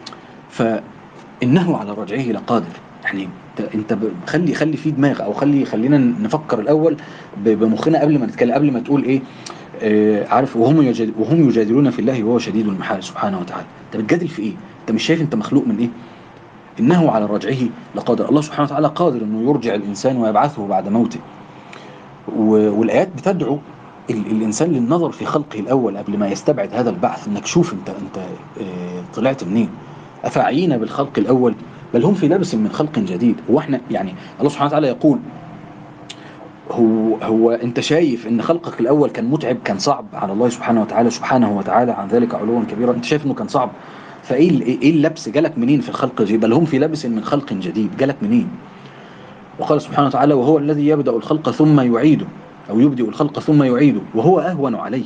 فإنه على رجعه لقادر. يعني انت خلي خلي في دماغ، او خلي خلينا نفكر الاول بمخنا قبل ما نتكلم، قبل ما تقول ايه آه عارف وهم يجادل وهم يجادلون في الله وهو شديد المحال سبحانه وتعالى. انت بتجادل في ايه؟ انت مش شايف انت مخلوق من ايه؟ انه على رجعه لقادر. الله سبحانه وتعالى قادر انه يرجع الانسان ويبعثه بعد موته. والايات بتدعو الانسان للنظر في خلقه الاول قبل ما يستبعد هذا البعث. انك شوف انت انت آه طلعت منين. افعينا بالخلق الاول بل هم في لبس من خلق جديد. هو احنا يعني الله سبحانه وتعالى يقول هو هو انت شايف ان خلقك الاول كان متعب، كان صعب على الله سبحانه وتعالى سبحانه وتعالى عن ذلك علوا كبيرا؟ انت شايف انه كان صعب؟ فايه ايه اللبس جالك منين في الخلق الجديد؟ بل هم في لبس من خلق جديد، جالك منين؟ وقال سبحانه وتعالى وهو الذي يبدأ الخلق ثم يعيده، او يبدئ الخلق ثم يعيده وهو اهون عليه.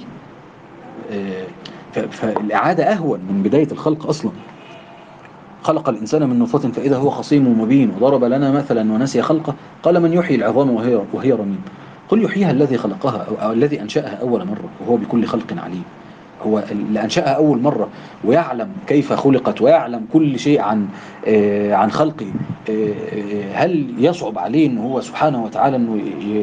فالاعاده اهون من بدايه الخلق اصلا. خلق الإنسان من نطفة فإذا هو خصيم مبين وضرب لنا مثلا ونسي خلقه قال من يحيي العظام وهي وهي رميم قل يحييها الذي خلقها أو, أو الذي أنشأها أول مرة وهو بكل خلق عليم. هو اللي أنشأها أول مرة ويعلم كيف خلقت ويعلم كل شيء عن آه عن خلقه. آه هل يصعب عليه أنه هو سبحانه وتعالى أنه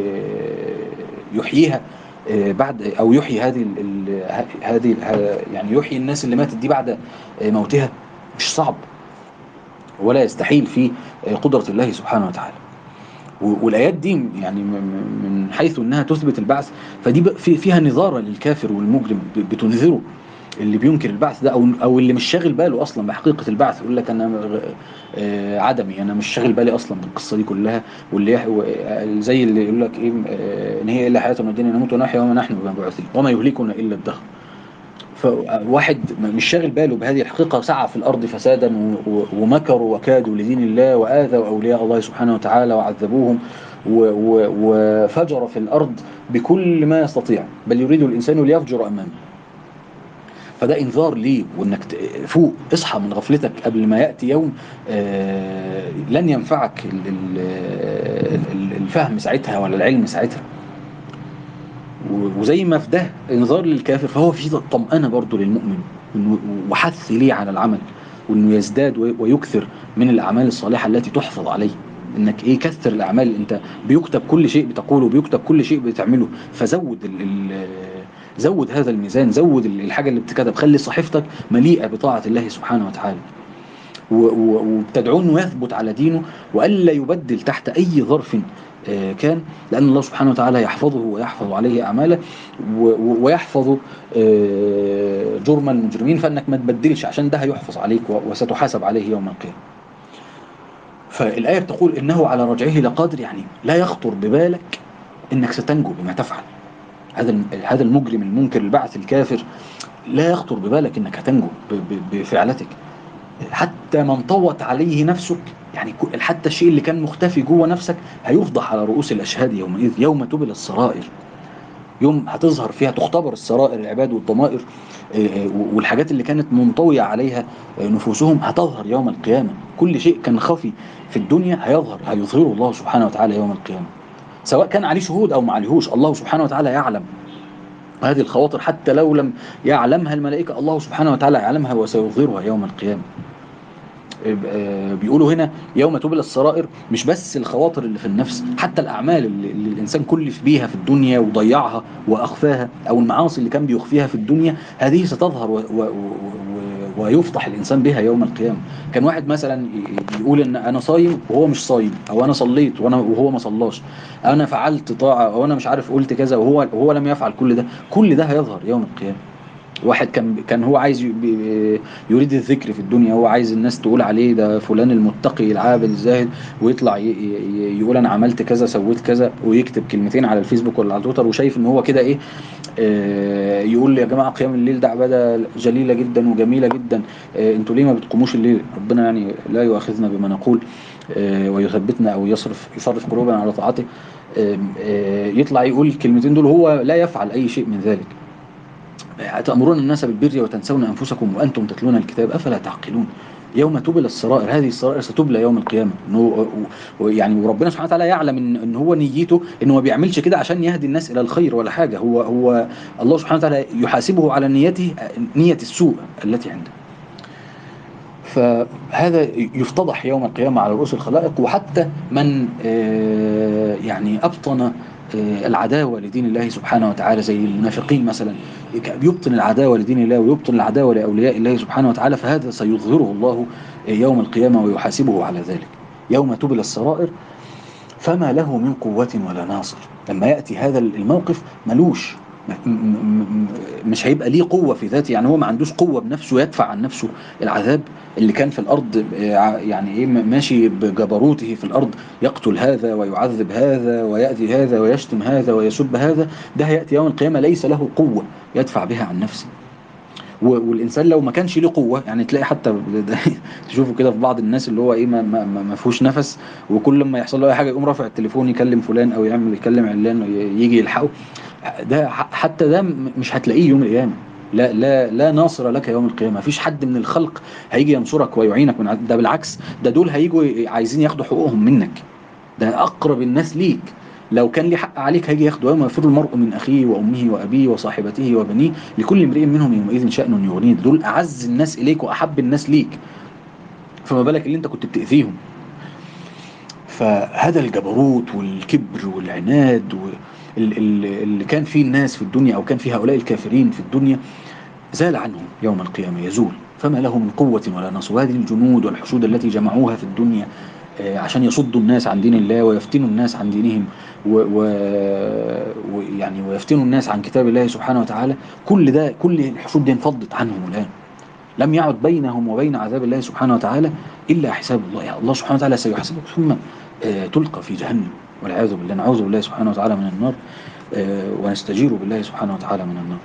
يحييها آه بعد أو يحيي هذه هذه يعني يحيي الناس اللي ماتت دي بعد موتها؟ مش صعب ولا يستحيل في قدرة الله سبحانه وتعالى. والآيات دي يعني من حيث أنها تثبت البعث، فدي فيها نظارة للكافر والمجرم، بتنذره اللي بينكر البعث ده، او او اللي مش شاغل باله اصلا بحقيقه البعث، يقول لك انا آه، عدمي، انا مش شاغل بالي اصلا بالقصه دي كلها. واللي يح... زي اللي يقول لك ايه، آه، ان هي الا حياتنا الدنيا نموت ونحيا وما نحن بمبعوثين وما يهلكنا الا الدهر. فواحد مش شاغل باله بهذه الحقيقة سعى في الأرض فسادا ومكروا وكادوا لدين الله وآذوا أولياء الله سبحانه وتعالى وعذبوهم وفجر في الأرض بكل ما يستطيع، بل يريد الإنسان ليفجر أمامه. فده إنذار ليه، وإنك فوق اصحى من غفلتك قبل ما يأتي يوم لن ينفعك الفهم ساعتها ولا العلم ساعتها. وزي ما في ده انذار للكافر، فهو في طمأنة برضه للمؤمن وحث ليه على العمل، وانه يزداد ويكثر من الاعمال الصالحة التي تحفظ عليه. انك ايه، كثر الاعمال، انت بيكتب كل شيء بتقوله وبيكتب كل شيء بتعمله، فزود ال ال زود هذا الميزان، زود الحاجة اللي بتكتب، خلي صحيفتك مليئة بطاعة الله سبحانه وتعالى، وبتدعوه انه يثبت على دينه والا يبدل تحت اي ظرف كان، لأن الله سبحانه وتعالى يحفظه ويحفظ عليه أعماله ويحفظ جرم المجرمين، فأنك ما تبدلش عشان ده هيحفظ عليك وستحاسب عليه يوم القيامة. فالآية بتقول إنه على رجعه لقادر، يعني لا يخطر ببالك إنك ستنجو بما تفعل. هذا هذا المجرم المنكر البعث الكافر لا يخطر ببالك إنك هتنجو بفعلتك، حتى من طوت عليه نفسك، يعني حتى الشيء اللي كان مختفي جوه نفسك هيفضح على رؤوس الأشهاد يومئذ، يوم تبلى السرائر، يوم هتظهر فيها تختبر السرائر، العباد والضمائر والحاجات اللي كانت منطوية عليها نفوسهم هتظهر يوم القيامة. كل شيء كان خفي في الدنيا هيظهر، هيظهره الله سبحانه وتعالى يوم القيامة، سواء كان عليه شهود أو ما عليهوش. الله سبحانه وتعالى يعلم هذه الخواطر، حتى لو لم يعلمها الملائكة الله سبحانه وتعالى يعلمها وسيظهرها يوم القيامة. بيقولوا هنا يوم تبلى السرائر، مش بس الخواطر اللي في النفس، حتى الأعمال اللي, اللي الإنسان كلف بيها في الدنيا وضيعها وأخفاها، أو المعاصي اللي كان بيخفيها في الدنيا، هذه ستظهر و و و ويفضح الإنسان بها يوم القيامة. كان واحد مثلا يقول إن أنا صايم وهو مش صايم، أو أنا صليت وأنا وهو ما صلاش، أنا فعلت طاعة أو أنا مش عارف قلت كذا وهو وهو لم يفعل كل ده، كل ده هيظهر يوم القيامة. واحد كان كان هو عايز يريد الذكر في الدنيا، هو عايز الناس تقول عليه ده فلان المتقي العابد الزاهد، ويطلع يقول انا عملت كذا سويت كذا، ويكتب كلمتين على الفيسبوك ولا على تويتر، وشايف ان هو كده ايه، يقول يا جماعه قيام الليل ده عباده جليله جدا وجميله جدا، انتوا ليه ما بتقوموش الليل؟ ربنا يعني لا يؤاخذنا بما نقول ويثبتنا او يصرف يصرف قلوبنا على طاعته. يطلع يقول الكلمتين دول هو لا يفعل اي شيء من ذلك. أتأمرون الناس بالبر وتنسون أنفسكم وأنتم تتلون الكتاب أفلا تعقلون. يوم تبلى السرائر، هذه السرائر ستبلى يوم القيامة. يعني وربنا سبحانه وتعالى يعلم إن, إن هو نيته إنه ما بيعملش كده عشان يهدي الناس إلى الخير ولا حاجة، هو هو الله سبحانه وتعالى يحاسبه على نيته، نية السوء التي عنده. فهذا يفتضح يوم القيامة على رؤوس الخلائق. وحتى من يعني أبطن العداوة لدين الله سبحانه وتعالى زي المنافقين مثلا، بيبطن العداوة لدين الله ويبطن العداوة لأولياء الله سبحانه وتعالى، فهذا سيظهره الله يوم القيامة ويحاسبه على ذلك. يوم تبلى السرائر فما له من قوة ولا ناصر. لما يأتي هذا الموقف ملوش، مش هيبقى ليه قوة في ذاته، يعني هو ما عندوش قوة بنفسه يدفع عن نفسه العذاب اللي كان في الأرض، يعني ايه ماشي بجبروته في الأرض، يقتل هذا ويعذب هذا ويأذي هذا ويشتم هذا ويسب هذا. ده هيأتي يوم القيامة ليس له قوة يدفع بها عن نفسه. والإنسان لو ما كانش له قوة، يعني تلاقي حتى تشوفوا كده في بعض الناس اللي هو ايه ما, ما, ما فيهوش نفس، وكل ما يحصل له اي حاجة يقوم رافع التليفون يكلم فلان او يعمل يكلم علان يجي يلحقه. ده حتى ده مش هتلاقيه يوم القيامة. لا لا لا ناصر لك يوم القيامة، مفيش حد من الخلق هيجي ينصرك ويعينك من ده، بالعكس ده دول هيجوا عايزين ياخدوا حقوقهم منك. ده أقرب الناس ليك، لو كان لي حق عليك هيجي ياخده. يوم يفر المرء من أخيه وأمه وأبيه وصاحبته وبنيه لكل امرئ منهم يومئذ شأن يغنيه. دول أعز الناس إليك وأحب الناس ليك، فما بالك اللي أنت كنت بتأذيهم. فهذا الجبروت والكبر والعناد اللي كان فيه الناس في الدنيا أو كان فيه هؤلاء الكافرين في الدنيا زال عنهم يوم القيامة، يزول. فما له من قوة ولا نصر. وهذه الجنود والحشود التي جمعوها في الدنيا عشان يصدوا الناس عن دين الله ويفتنوا الناس عن دينهم ويعني ويفتنوا الناس عن كتاب الله سبحانه وتعالى. كل ده كل الحشود دي انفضت عنهم الآن، لم يعد بينهم وبين عذاب الله سبحانه وتعالى إلا حساب الله. يعني الله سبحانه وتعالى سيحاسبك ثم تلقى في جهنم والعياذ بالله. نعوذ بالله سبحانه وتعالى من النار ونستجير بالله سبحانه وتعالى من النار.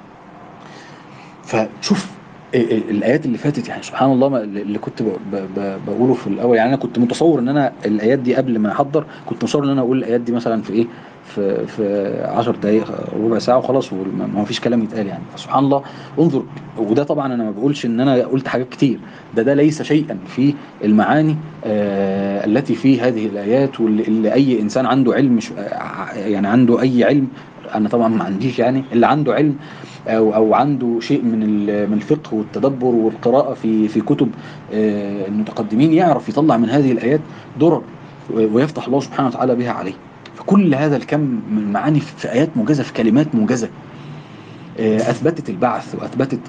فشوف الآيات اللي فاتت، يعني سبحان الله اللي كنت بقوله في الأول، يعني أنا كنت متصور إن أنا الآيات دي قبل ما أحضر كنت متصور إن أنا أقول الآيات دي مثلا في إيه في في عشر دقايق ربع ساعة وخلاص وما فيش كلام يتقال يعني. فسبحان الله انظر، وده طبعا أنا ما بقولش إن أنا قلت حاجات كتير، ده ده ليس شيئا في المعاني آه التي في هذه الآيات، واللي أي إنسان عنده علم يعني عنده أي علم، أنا طبعا ما عنديش يعني، اللي عنده علم أو أو عنده شيء من من الفقه والتدبر والقراءة في في كتب المتقدمين يعرف يطلع من هذه الآيات درر ويفتح الله سبحانه وتعالى بها عليه. فكل هذا الكم من المعاني في آيات موجزة، في كلمات موجزة أثبتت البعث وأثبتت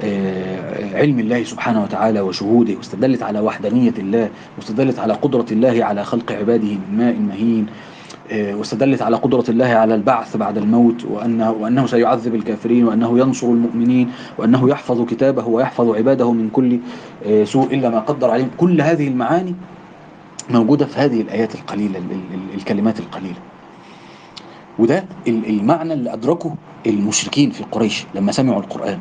علم الله سبحانه وتعالى وشهوده، واستدلت على وحدانية الله، واستدلت على قدرة الله على خلق عباده من ماء مهين، واستدلت على قدرة الله على البعث بعد الموت، وأنه, وأنه سيعذب الكافرين، وأنه ينصر المؤمنين، وأنه يحفظ كتابه ويحفظ عباده من كل سوء إلا ما قدر عليهم. كل هذه المعاني موجودة في هذه الآيات القليلة، الكلمات القليلة. وده المعنى اللي أدركه المشركين في قريش لما سمعوا القرآن،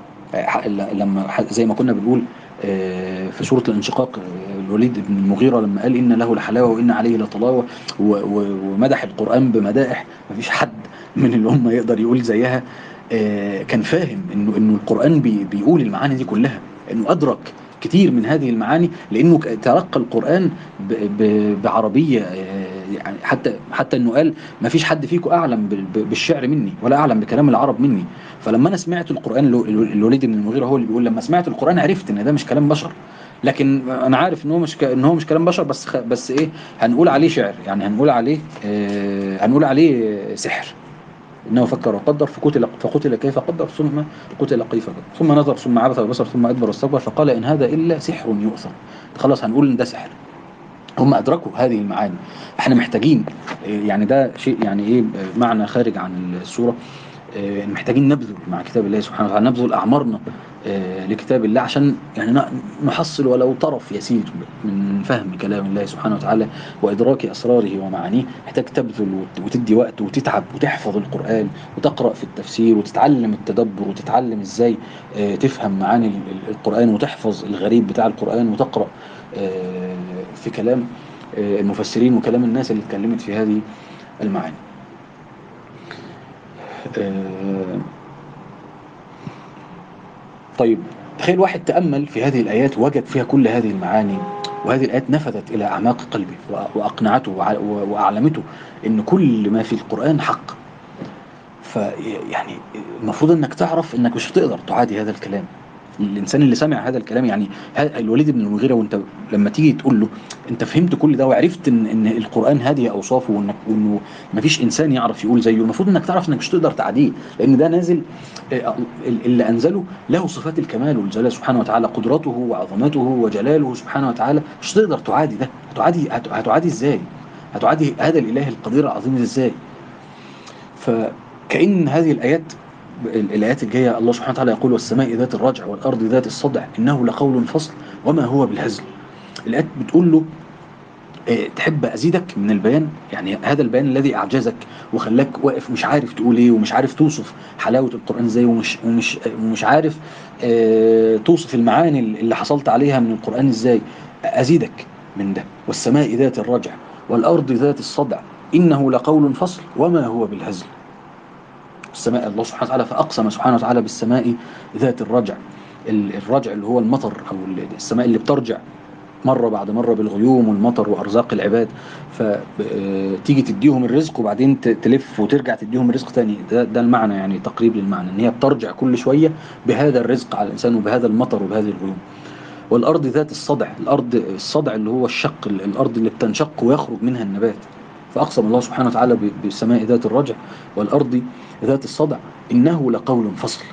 لما زي ما كنا بنقول في سورة الانشقاق الوليد بن المغيرة لما قال إن له لحلاوة وإن عليه لطلاوة، ومدح القرآن بمدائح ما فيش حد من الأمة يقدر يقول زيها. كان فاهم إنه إنه القرآن بيقول المعاني دي كلها، إنه أدرك كتير من هذه المعاني لأنه تلقى القرآن بعربية، يعني حتى حتى إنه قال ما فيش حد فيكم أعلم بالشعر مني ولا أعلم بكلام العرب مني. فلما أنا سمعت القرآن، الوليد بن المغيرة هو اللي بيقول لما سمعت القرآن عرفت إن ده مش كلام بشر، لكن أنا عارف إن هو مش ك... إن هو مش كلام بشر، بس خ... بس إيه هنقول عليه شعر، يعني هنقول عليه آه... هنقول عليه سحر. إنه فكر وقدر فقتل فقتل كيف قدر ثم قتل كيف قدر ثم نظر ثم عبس وبصر ثم أدبر واستكبر فقال إن هذا إلا سحر يؤثر. خلاص هنقول إن ده سحر. هم أدركوا هذه المعاني. احنا محتاجين يعني ده شيء يعني إيه معنى خارج عن السورة، محتاجين نبذل مع كتاب الله سبحانه وتعالى، نبذل أعمارنا لكتاب الله عشان يعني نحصل ولو طرف يسير من فهم كلام الله سبحانه وتعالى وإدراك أسراره ومعانيه. محتاج تبذل وتدي وقت وتتعب وتحفظ القرآن وتقرأ في التفسير وتتعلم التدبر وتتعلم إزاي تفهم معاني القرآن وتحفظ الغريب بتاع القرآن وتقرأ في كلام المفسرين وكلام الناس اللي اتكلمت في هذه المعاني. طيب تخيل واحد تأمل في هذه الآيات وجد فيها كل هذه المعاني، وهذه الآيات نفذت إلى أعماق قلبه وأقنعته وأعلمته إن كل ما في القرآن حق. فيعني المفروض أنك تعرف أنك مش هتقدر تعادي هذا الكلام. الإنسان اللي سمع هذا الكلام، يعني الوليد بن المغيرة، وانت لما تيجي تقول له انت فهمت كل ده وعرفت ان, إن القرآن هذه اوصافه وانك وانه ما فيش انسان يعرف يقول زيه، المفروض انك تعرف انك مش تقدر تعديه، لان ده نازل اللي انزله له صفات الكمال والجلال سبحانه وتعالى، قدرته وعظمته وجلاله سبحانه وتعالى. مش تقدر تعادي ده. هتعادي هتعادي ازاي؟ هتعادي هذا الاله القدير العظيم ازاي؟ فكأن هذه الآيات الآيات الجاية الله سبحانه وتعالى يقول والسماء ذات الرجع والأرض ذات الصدع إنه لقول فصل وما هو بالهزل. الآيات بتقول له اه تحب أزيدك من البيان؟ يعني هذا البيان الذي أعجزك وخلاك واقف مش عارف تقول إيه ومش عارف توصف حلاوة القرآن إزاي ومش, ومش, ومش عارف اه توصف المعاني اللي حصلت عليها من القرآن إزاي. أزيدك من ده. والسماء ذات الرجع والأرض ذات الصدع إنه لقول فصل وما هو بالهزل. السماء الله سبحانه وتعالى فأقسم سبحانه وتعالى بالسماء ذات الرجع. الرجع اللي هو المطر أو السماء اللي بترجع مرة بعد مرة بالغيوم والمطر وأرزاق العباد، فتيجي تديهم الرزق وبعدين تلف وترجع تديهم الرزق تاني. ده, ده المعنى يعني تقريب للمعنى، ان هي بترجع كل شوية بهذا الرزق على الإنسان وبهذا المطر وبهذه الغيوم. والأرض ذات الصدع، الأرض الصدع اللي هو الشق، الأرض اللي بتنشق ويخرج منها النبات. فأقسم الله سبحانه وتعالى بالسماء ذات الرجع والأرض ذات الصدع إنه لقول فصل.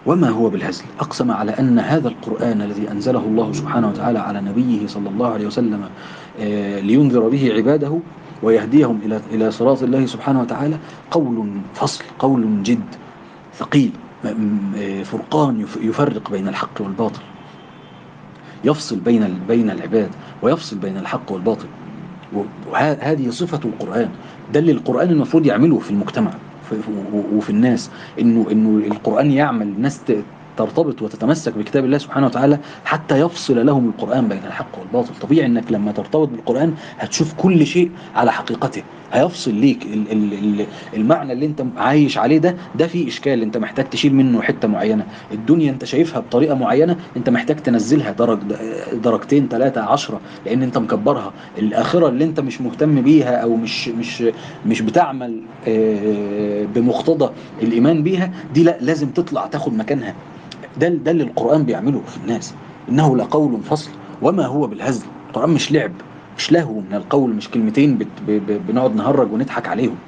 وما هو بالهزل. أقسم على أن هذا القرآن الذي أنزله الله سبحانه وتعالى على نبيه صلى الله عليه وسلم لينذر به عباده ويهديهم إلى إلى صراط الله سبحانه وتعالى قول فصل، قول جد ثقيل، فرقان يفرق بين الحق والباطل، يفصل بين بين العباد ويفصل بين الحق والباطل. وهذه صفة القرآن، ده اللي القرآن المفروض يعمله في المجتمع وفي الناس، إنه إنه القرآن يعمل الناس ترتبط وتتمسك بكتاب الله سبحانه وتعالى حتى يفصل لهم القرآن بين الحق والباطل. طبيعي انك لما ترتبط بالقرآن هتشوف كل شيء على حقيقته، هيفصل ليك المعنى اللي انت عايش عليه ده ده فيه اشكال، انت محتاج تشيل منه حتة معينة. الدنيا انت شايفها بطريقة معينة، انت محتاج تنزلها درج درجتين ثلاثة عشرة، لان انت مكبرها. الاخرة اللي انت مش مهتم بيها او مش مش مش بتعمل بمقتضى الايمان بيها دي، لا لازم تطلع تاخد مكانها. ده ده اللي القرآن بيعمله في الناس. إنه لقول فصل وما هو بالهزل. القرآن مش لعب، مش لهو من القول، مش كلمتين بت بنقعد نهرج ونضحك عليهم.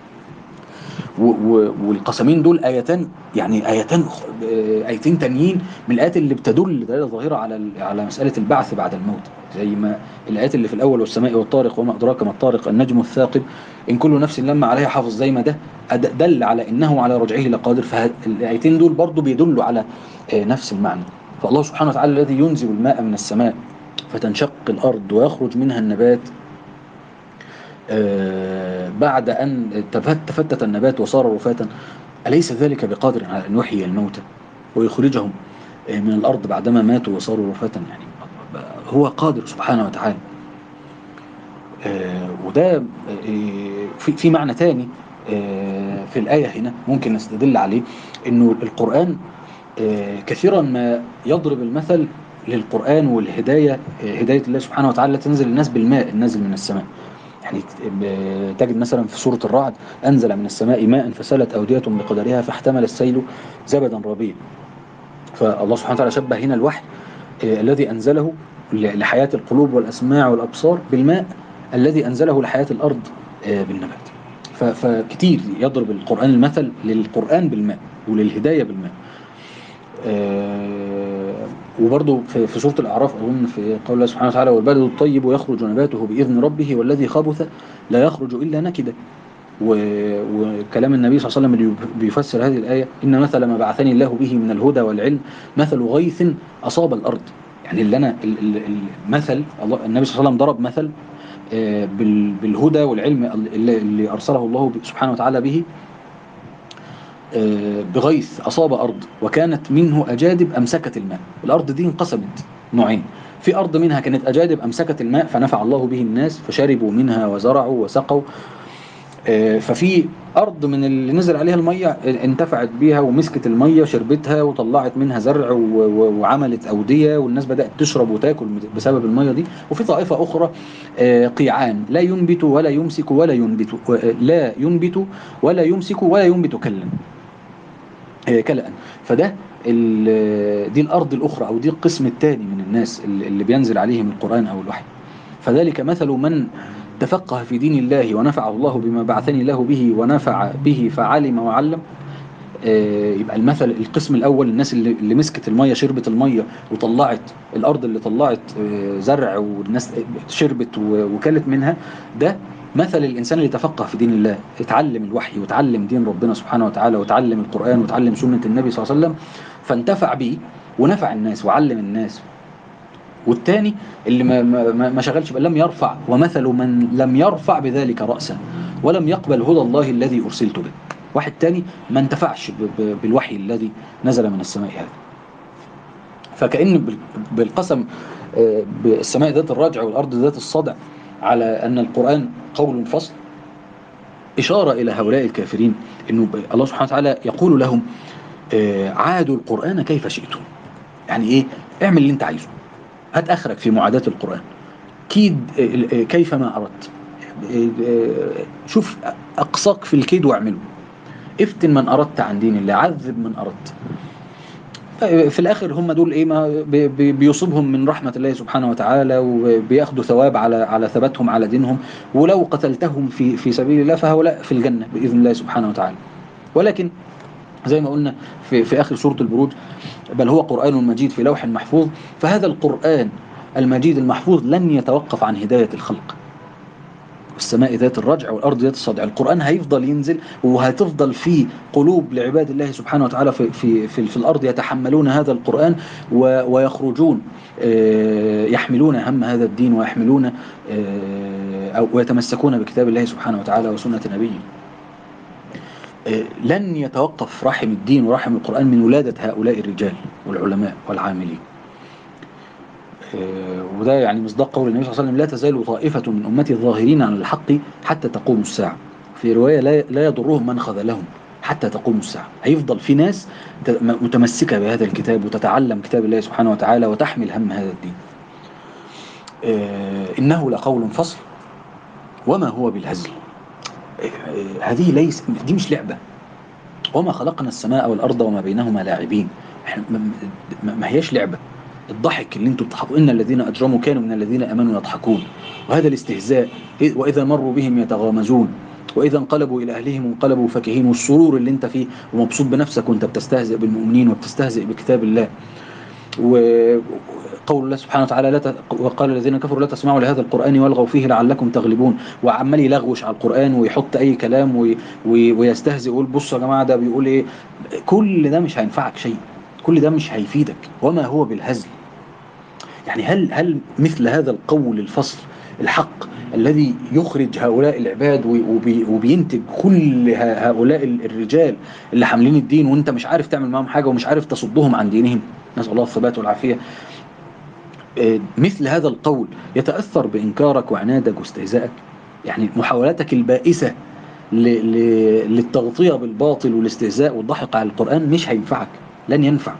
والقسمين دول آيتان، يعني آيتان آيتين تانيين من الآيات اللي بتدل دلالة ظاهرة على على مسألة البعث بعد الموت، زي ما الآيات اللي في الأول والسماء والطارق وما أدراك ما الطارق النجم الثاقب إن كل نفس لما عليها حافظ، زي ما ده دل على إنه على رجعه لقادر. فالآيتين دول برضو بيدلوا على نفس المعنى. فالله سبحانه وتعالى الذي ينزل الماء من السماء فتنشق الأرض ويخرج منها النبات بعد أن تفتت النبات وصار رفاتا، أليس ذلك بقادر على أن يحيي الموتى ويخرجهم من الأرض بعدما ماتوا وصاروا رفاتا؟ يعني هو قادر سبحانه وتعالى. وده في معنى تاني في الآية هنا ممكن نستدل عليه، إنه القرآن كثيرا ما يضرب المثل للقرآن والهداية، هداية الله سبحانه وتعالى تنزل الناس بالماء النازل من السماء. يعني تجد مثلا في سورة الرعد أنزل من السماء ماء فسالت أودية بقدرها فاحتمل السيل زبدا ربيا. فالله سبحانه وتعالى شبه هنا الوحي الذي أنزله لحياة القلوب والأسماع والأبصار بالماء الذي أنزله لحياة الأرض بالنبات. فكتير يضرب القرآن المثل للقرآن بالماء وللهداية بالماء. وبرضه في سورة الأعراف أظن في قول الله سبحانه وتعالى والبلد الطيب يخرج نباته بإذن ربه والذي خبث لا يخرج إلا نكدا. وكلام النبي صلى الله عليه وسلم اللي بيفسر هذه الآية إن مثل ما بعثني الله به من الهدى والعلم مثل غيث أصاب الأرض. يعني اللي أنا المثل الله النبي صلى الله عليه وسلم ضرب مثل بالهدى والعلم اللي أرسله الله سبحانه وتعالى به بغيث أصاب أرض وكانت منه أجادب أمسكت الماء. الأرض دي انقسمت نوعين، في أرض منها كانت أجادب أمسكت الماء فنفع الله به الناس فشربوا منها وزرعوا وسقوا، ففي أرض من اللي نزل عليها المية انتفعت بيها ومسكت المية شربتها وطلعت منها زرع وعملت أودية والناس بدأت تشرب وتاكل بسبب المية دي. وفي طائفة أخرى قيعان لا ينبت ولا يمسك ولا ينبت لا ينبت ولا يمسك ولا ينبت كلا كلا. فده دي الأرض الأخرى أو دي القسم الثاني من الناس اللي بينزل عليهم القرآن أو الوحي. فذلك مثل من تفقه في دين الله ونفعه الله بما بعثني الله به ونفع به فعلم وعلم. يبقى المثل القسم الأول الناس اللي, اللي مسكت المية شربت المية وطلعت الأرض اللي طلعت زرع والناس شربت وكلت منها. ده مثل الإنسان اللي تفقه في دين الله، اتعلم الوحي وتعلم دين ربنا سبحانه وتعالى وتعلم القرآن وتعلم سنة النبي صلى الله عليه وسلم فانتفع به ونفع الناس وعلم الناس. والتاني اللي ما, ما, ما شغلش لم يرفع، ومثل من لم يرفع بذلك رأسا ولم يقبل هدى الله الذي أرسلت به. واحد تاني ما انتفعش بالوحي الذي نزل من السماء هذا. فكأن بالقسم بالسماء ذات الرجع والأرض ذات الصدع على أن القرآن قول فصل إشارة إلى هؤلاء الكافرين إنه الله سبحانه وتعالى يقول لهم عادوا القرآن كيف شئتم. يعني إيه؟ اعمل اللي انت عايزه، هات أخرك في معاداة القرآن كيد كيفما أردت، شوف أقصاك في الكيد واعمله، افتن من أردت عن دين الله، عذب من أردت. في الآخر هم دول إيه؟ ما بيصيبهم من رحمة الله سبحانه وتعالى وبياخدوا ثواب على على ثباتهم على دينهم، ولو قتلتهم في في سبيل الله فهؤلاء في الجنة بإذن الله سبحانه وتعالى. ولكن زي ما قلنا في, في آخر سورة البروج: بل هو قرآن مجيد في لوح محفوظ. فهذا القرآن المجيد المحفوظ لن يتوقف عن هداية الخلق. والسماء ذات الرجع والأرض ذات الصدع، القرآن هيفضل ينزل، وهتفضل في قلوب لعباد الله سبحانه وتعالى في, في, في, في الأرض يتحملون هذا القرآن ويخرجون يحملون هم هذا الدين، ويحملون أو ويتمسكون بكتاب الله سبحانه وتعالى وسنة نبيه. لن يتوقف رحم الدين ورحم القرآن من ولادة هؤلاء الرجال والعلماء والعاملين. وده يعني مصداق قول النبي صلى الله عليه وسلم: لا تزال طائفة من أمتي الظاهرين على الحق حتى تقوم الساعة. في رواية: لا لا يضرهم من خذلهم حتى تقوم الساعة. هيفضل في ناس متمسكة بهذا الكتاب وتتعلم كتاب الله سبحانه وتعالى وتحمل هم هذا الدين. إنه لقول فصل وما هو بالهزل. هذه ليس دي مش لعبة. وما خلقنا السماء والأرض وما بينهما لاعبين. ما هياش لعبة. الضحك اللي انتم بتضحكوا: ان الذين اجرموا كانوا من الذين امنوا يضحكون. وهذا الاستهزاء: واذا مروا بهم يتغامزون واذا انقلبوا الى اهلهم انقلبوا فكهين. والسرور اللي انت فيه ومبسوط بنفسك وانت بتستهزئ بالمؤمنين وبتستهزئ بكتاب الله. وقول الله سبحانه وتعالى: لا ت... وقال الذين كفروا لا تسمعوا لهذا القرآن والغوا فيه لعلكم تغلبون. وعمال يلغوش على القرآن ويحط اي كلام وي... وي... ويستهزئ ويقول: بصوا يا جماعه ده بيقول ايه. كل ده مش هينفعك شيء، كل ده مش هيفيدك. وما هو بالهزل. يعني هل هل مثل هذا القول الفصل الحق الذي يخرج هؤلاء العباد وبي وبينتج كل هؤلاء الرجال اللي حاملين الدين، وانت مش عارف تعمل معهم حاجة ومش عارف تصدهم عن دينهم، نسأل الله الثبات والعافية، مثل هذا القول يتأثر بإنكارك وعنادك واستهزائك؟ يعني محاولاتك البائسة للتغطية بالباطل والاستهزاء والضحك على القرآن مش هينفعك، لن ينفع.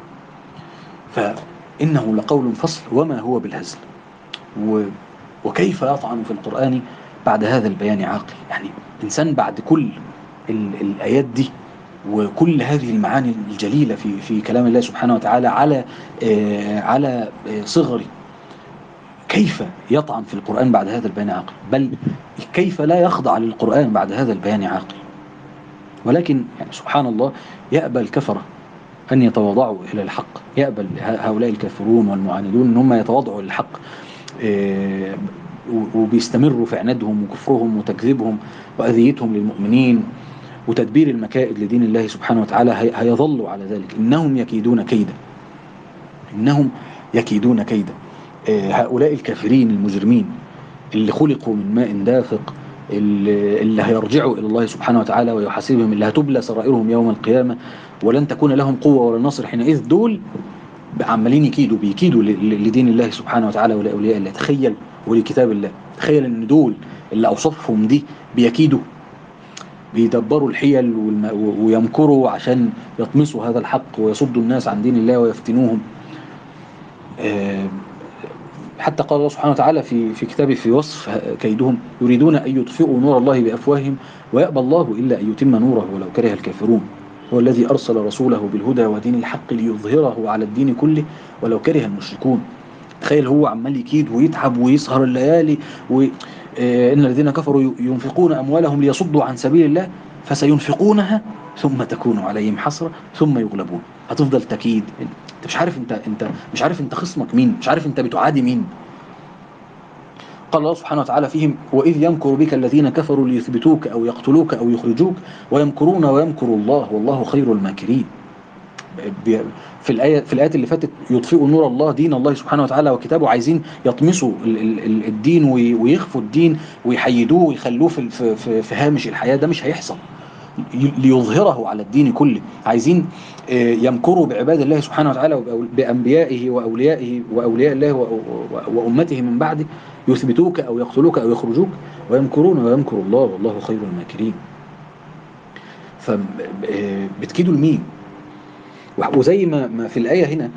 فإنه لقول فصل وما هو بالهزل. وكيف يطعن في القرآن بعد هذا البيان عاقل؟ يعني إنسان بعد كل الآيات دي وكل هذه المعاني الجليلة في في كلام الله سبحانه وتعالى على على صغر، كيف يطعن في القرآن بعد هذا البيان عاقل؟ بل كيف لا يخضع للقرآن بعد هذا البيان عاقل؟ ولكن يعني سبحان الله يأبى الكفرة أن يتواضعوا إلى الحق، يأبى هؤلاء الكافرون والمعاندون أن هم يتواضعوا للحق، وبيستمروا في عنادهم وكفرهم وتكذيبهم وأذيتهم للمؤمنين وتدبير المكائد لدين الله سبحانه وتعالى. هيظلوا على ذلك. إنهم يكيدون كيدا، إنهم يكيدون كيدا. هؤلاء الكافرين المجرمين اللي خلقوا من ماء دافق، اللي هيرجعوا إلى الله سبحانه وتعالى ويحاسبهم، اللي هتبلى سرائرهم يوم القيامة ولن تكون لهم قوة ولا نصر حينئذ، دول عمالين يكيدوا بيكيدوا لدين الله سبحانه وتعالى ولأولياء الله. تخيل، ولكتاب الله. تخيل ان دول اللي اوصفهم دي بيكيدوا، بيدبروا الحيل ويمكروا عشان يطمسوا هذا الحق ويصدوا الناس عن دين الله ويفتنوهم. حتى قال الله سبحانه وتعالى في في كتابه في وصف كيدهم: يريدون أن يطفئوا نور الله بأفواههم ويأبى الله إلا أن يتم نوره ولو كره الكافرون. هو الذي أرسل رسوله بالهدى ودين الحق ليظهره على الدين كله ولو كره المشركون. تخيل هو عمال يكيد ويتعب ويسهر الليالي، وإن الذين كفروا ينفقون أموالهم ليصدوا عن سبيل الله فسينفقونها ثم تكون عليهم حسرة ثم يغلبون. هتفضل تكيد، انت مش عارف انت انت مش عارف انت خصمك مين، مش عارف انت بتعادي مين. قال الله سبحانه وتعالى فيهم: وإذ يمكر بك الذين كفروا ليثبتوك أو يقتلوك أو يخرجوك ويمكرون ويمكر الله والله خير الماكرين. في الآية في الآيات اللي فاتت يطفئوا نور الله، دين الله سبحانه وتعالى وكتابه، عايزين يطمسوا الدين ويخفوا الدين ويحيدوه ويخلوه في في في هامش الحياة. ده مش هيحصل. ليظهره على الدين كله. عايزين يمكروا بعباد الله سبحانه وتعالى بأنبيائه وأوليائه وأولياء الله وأمته من بعده، يثبتوك أو يقتلوك أو يخرجوك ويمكرون ويمكر الله والله خير الماكرين. فبتكيدوا لمين؟ وزي ما ما في الآية هنا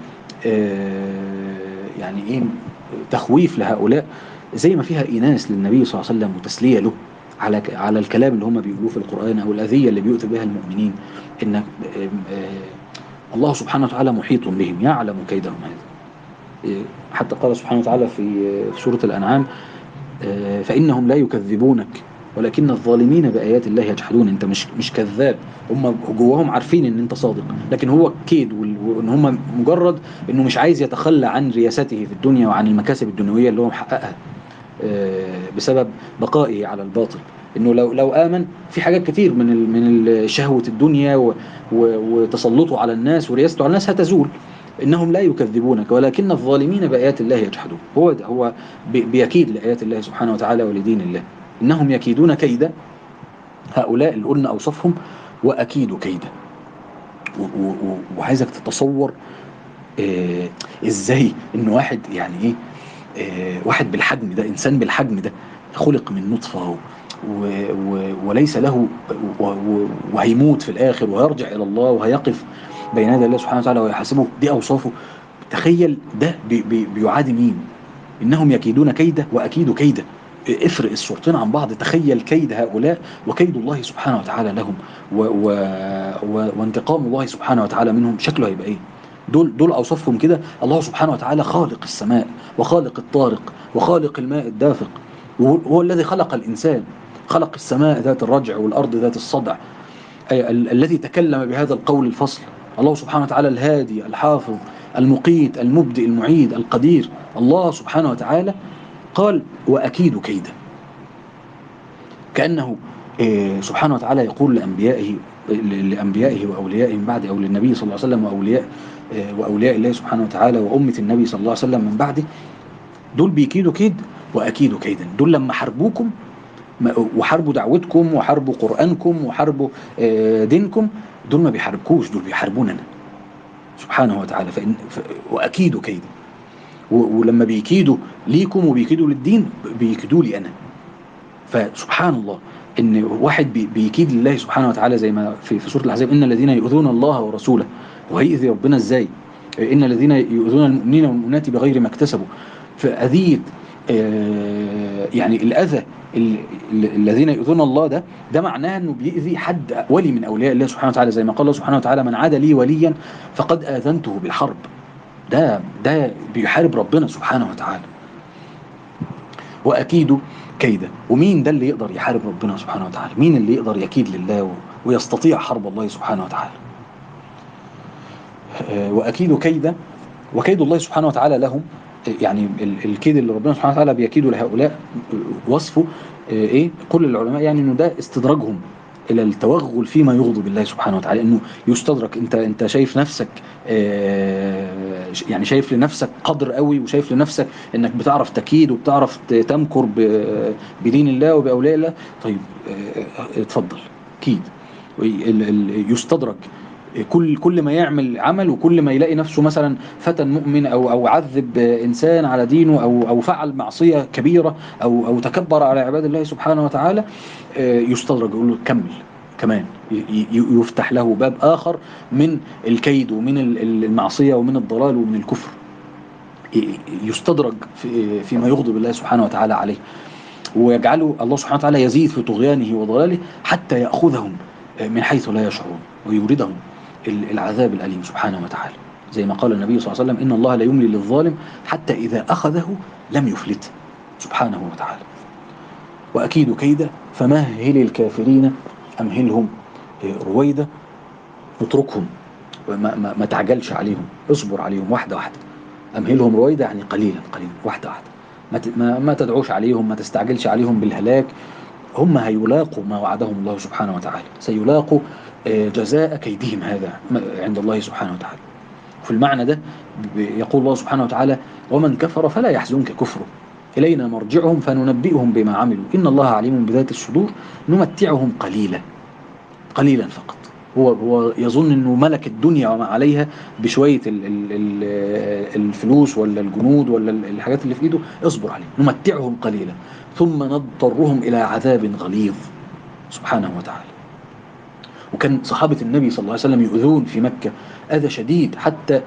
يعني ايه تخويف لهؤلاء، زي ما فيها إيناس للنبي صلى الله عليه وسلم وتسلية له على على الكلام اللي هم بيقولوه في القرآن أو الأذية اللي بيؤذي بها المؤمنين. إن الله سبحانه وتعالى محيط بهم يعلم كيدهم هذا. حتى قال سبحانه وتعالى في سورة الأنعام: فإنهم لا يكذبونك ولكن الظالمين بآيات الله يجحدون. انت مش مش كذاب، هم جواهم عارفين ان انت صادق، لكن هو كيد، وان هم مجرد انه مش عايز يتخلى عن رياسته في الدنيا وعن المكاسب الدنيويه اللي هو محققها بسبب بقائه على الباطل. انه لو لو امن في حاجات كتير من ال من شهوه الدنيا وتسلطه على الناس ورياسته على الناس هتزول. انهم لا يكذبونك ولكن الظالمين بايات الله يجحدون. هو هو بيكيد لايات الله سبحانه وتعالى ولدين الله. انهم يكيدون كيدا، هؤلاء اللي قلنا اوصافهم، واكيد كيدا. وعايزك تتصور آه ازاي ان واحد يعني ايه آه واحد بالحجم ده، انسان بالحجم ده، خلق من نطفه و و وليس له وهيموت في الاخر وهيرجع الى الله وهيقف بين يدي الله سبحانه وتعالى ويحاسبه. دي اوصافه. تخيل ده بي بي بيعادي مين؟ انهم يكيدون كيدا واكيد كيدا. افرق الصورتين عن بعض. تخيل كيد هؤلاء وكيد الله سبحانه وتعالى لهم و و و وانتقام الله سبحانه وتعالى منهم، شكله هيبقى ايه؟ دول دول اوصافهم كده. الله سبحانه وتعالى خالق السماء وخالق الطارق وخالق الماء الدافق، وهو الذي خلق الانسان، خلق السماء ذات الرجع والارض ذات الصدع، ال الذي تكلم بهذا القول الفصل. الله سبحانه وتعالى الهادي الحافظ المقيت المبدئ المعيد القدير. الله سبحانه وتعالى قال وأكيد كيدا، كأنه سبحانه وتعالى يقول لأنبيائه لأنبيائه وأوليائه من بعد، أو للنبي صلى الله عليه وسلم وأولياء وأولياء الله سبحانه وتعالى وأمة النبي صلى الله عليه وسلم من بعده، دول بيكيدوا كيد وأكيد كيدا. دول لما حاربوكم وحاربوا دعوتكم وحاربوا قرآنكم وحاربوا دينكم، دول ما بيحاربكوش، دول بيحاربوننا سبحانه وتعالى. فإن وأكيد كيدا. ولما بيكيدوا ليكم وبيكيدوا للدين بيكيدوا لي أنا. فسبحان الله إن واحد بيكيد لله سبحانه وتعالى، زي ما في في سورة الأحزاب إن الذين يؤذون الله ورسوله. وهيئذي ربنا إزاي؟ إن الذين يؤذون المؤمنين والمؤمنات بغير ما اكتسبوا. فأذية يعني الأذى الذين يؤذون الله ده ده معناه انه بيؤذي حد ولي من اولياء الله سبحانه وتعالى، زي ما قال الله سبحانه وتعالى من عاد لي وليا فقد آذنته بالحرب. ده ده بيحارب ربنا سبحانه وتعالى. واكيد كيدا. ومين ده اللي يقدر يحارب ربنا سبحانه وتعالى؟ مين اللي يقدر يكيد لله ويستطيع حرب الله سبحانه وتعالى؟ واكيد كيدا. وكيد الله سبحانه وتعالى لهم، يعني الكيد اللي ربنا سبحانه وتعالى بيكيده لهؤلاء وصفه ايه؟ كل العلماء يعني انه ده استدراجهم الى التوغل فيما يغضب الله سبحانه وتعالى. انه يستدرك، انت انت شايف نفسك يعني شايف لنفسك قدر قوي، وشايف لنفسك انك بتعرف تكيد وبتعرف تمكر بدين الله وباولياء الله. طيب اتفضل كيد. يستدرك كل كل ما يعمل عمل، وكل ما يلاقي نفسه مثلا فتن مؤمن او او عذب انسان على دينه او او فعل معصيه كبيره او او تكبر على عباد الله سبحانه وتعالى، يستدرج يقول له كمل كمان، يفتح له باب اخر من الكيد ومن المعصيه ومن الضلال ومن الكفر. يستدرج فيما يغضب الله سبحانه وتعالى عليه، ويجعله الله سبحانه وتعالى يزيد في طغيانه وضلاله حتى ياخذهم من حيث لا يشعرون ويوردهم العذاب الأليم سبحانه وتعالى. زي ما قال النبي صلى الله عليه وسلم إن الله لا يملي للظالم حتى إذا أخذه لم يفلت سبحانه وتعالى. وأكيد كيدا فمهل الكافرين أمهلهم رويدا. اتركهم، ما, ما, ما تعجلش عليهم، اصبر عليهم واحدة واحدة. أمهلهم رويدا يعني قليلا قليلا، واحدة واحدة. ما, ما, ما تدعوش عليهم، ما تستعجلش عليهم بالهلاك. هم هيلاقوا ما وعدهم الله سبحانه وتعالى، سيلاقوا جزاء كيدهم هذا عند الله سبحانه وتعالى. في المعنى ده يقول الله سبحانه وتعالى ومن كفر فلا يحزنك كفره إلينا مرجعهم فننبئهم بما عملوا إن الله عليم بذات الصدور نمتعهم قليلا قليلا فقط. هو هو يظن انه ملك الدنيا وما عليها بشويه ال ال ال الفلوس ولا الجنود ولا الحاجات اللي في ايده. اصبر عليهم نمتعهم قليلا ثم نضطرهم الى عذاب غليظ سبحانه وتعالى. وكان صحابه النبي صلى الله عليه وسلم يؤذون في مكه اذى شديد، حتى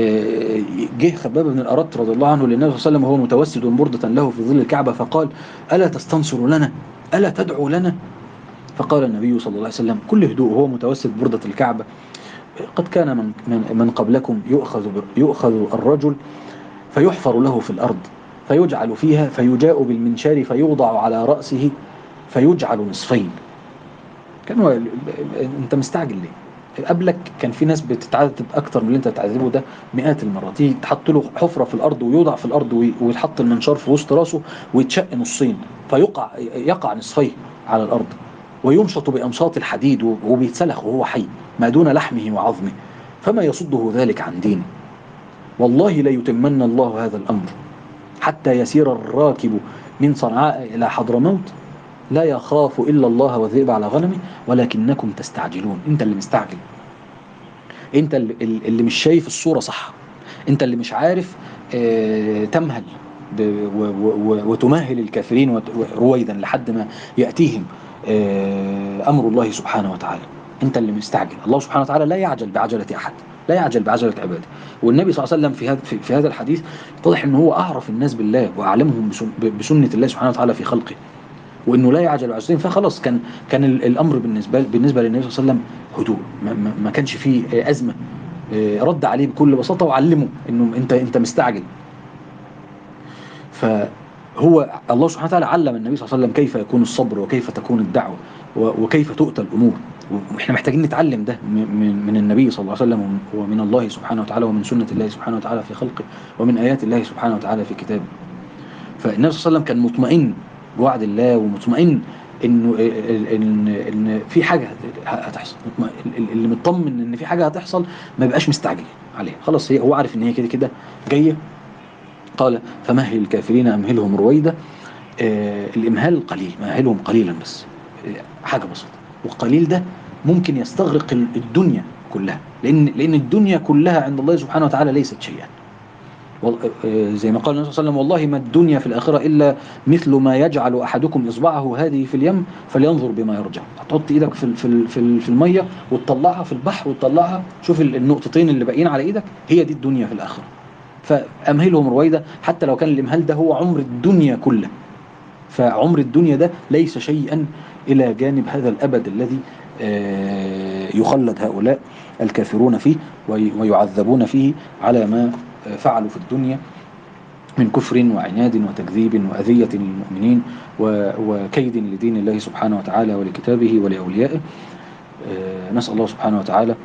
جه خباب بن الأرت رضي الله عنه للنبي صلى الله عليه وسلم وهو متوسد بردة له في ظل الكعبه، فقال الا تستنصر لنا الا تدعو لنا؟ فقال النبي صلى الله عليه وسلم كل هدوء وهو متوسد بردة الكعبة قد كان من, من, من قبلكم يؤخذ, يؤخذ الرجل فيحفر له في الأرض فيجعل فيها فيجاء بالمنشار فيوضع على رأسه فيجعل نصفين. كانوا انت مستعجل ليه؟ قبلك كان في ناس بتتعذب اكتر من اللي انت بتعذبه ده مئات المرات. يجي تحط له حفره في الارض ويوضع في الارض ويتحط المنشار في وسط راسه ويتشق نصين فيقع يقع نصفيه على الارض ويمشط بامشاط الحديد وبيتسلخ وهو حي ما دون لحمه وعظمه، فما يصده ذلك عن دينه. والله ليتمن الله هذا الامر حتى يسير الراكب من صنعاء الى حضرموت لا يخاف إلا الله والذئب على غنمه ولكنكم تستعجلون. انت اللي مستعجل، انت اللي, اللي مش شايف الصورة صح، انت اللي مش عارف اه تمهل وتمهل الكافرين رويدا لحد ما يأتيهم اه أمر الله سبحانه وتعالى. انت اللي مستعجل. الله سبحانه وتعالى لا يعجل بعجلة أحد، لا يعجل بعجلة عباده. والنبي صلى الله عليه وسلم في هذا في, في هذا الحديث يتضح ان هو أعرف الناس بالله وأعلمهم بسنة الله سبحانه وتعالى في خلقه، وانه لا يعجل بعجلتين. فخلاص كان كان الامر بالنسبه بالنسبه للنبي صلى الله عليه وسلم هدوء، ما, ما كانش فيه ازمه. رد عليه بكل بساطه وعلمه انه انت انت مستعجل. فهو الله سبحانه وتعالى علم النبي صلى الله عليه وسلم كيف يكون الصبر وكيف تكون الدعوه وكيف تؤتى الامور، واحنا محتاجين نتعلم ده من من النبي صلى الله عليه وسلم ومن الله سبحانه وتعالى ومن سنه الله سبحانه وتعالى في خلقه ومن ايات الله سبحانه وتعالى في كتابه. فالنبي صلى الله عليه وسلم كان مطمئن بوعد الله ومطمئن انه ان ان في حاجه هتحصل، اللي مطمن ان في حاجه هتحصل ما يبقاش مستعجل عليها. خلاص هي هو عارف ان هي كده كده جايه. قال فمهل الكافرين امهلهم رويدا. آه الامهال قليل، مهلهم قليلا بس، آه حاجه بسيطه، والقليل ده ممكن يستغرق الدنيا كلها، لان لان الدنيا كلها عند الله سبحانه وتعالى ليست شيئا. زي ما قال النبي صلى الله عليه وسلم والله ما الدنيا في الآخرة إلا مثل ما يجعل أحدكم إصبعه هذه في اليم فلينظر بما يرجع. هتحط إيدك في في في في المية وتطلعها في البحر وتطلعها، شوف النقطتين اللي باقيين على إيدك، هي دي الدنيا في الآخرة. فأمهلهم رويدا، حتى لو كان الإمهال ده هو عمر الدنيا كله، فعمر الدنيا ده ليس شيئا إلى جانب هذا الأبد الذي يخلد هؤلاء الكافرون فيه ويعذبون فيه على ما فعلوا في الدنيا من كفر وعناد وتكذيب وأذية للمؤمنين وكيد لدين الله سبحانه وتعالى ولكتابه ولأوليائه. نسأل الله سبحانه وتعالى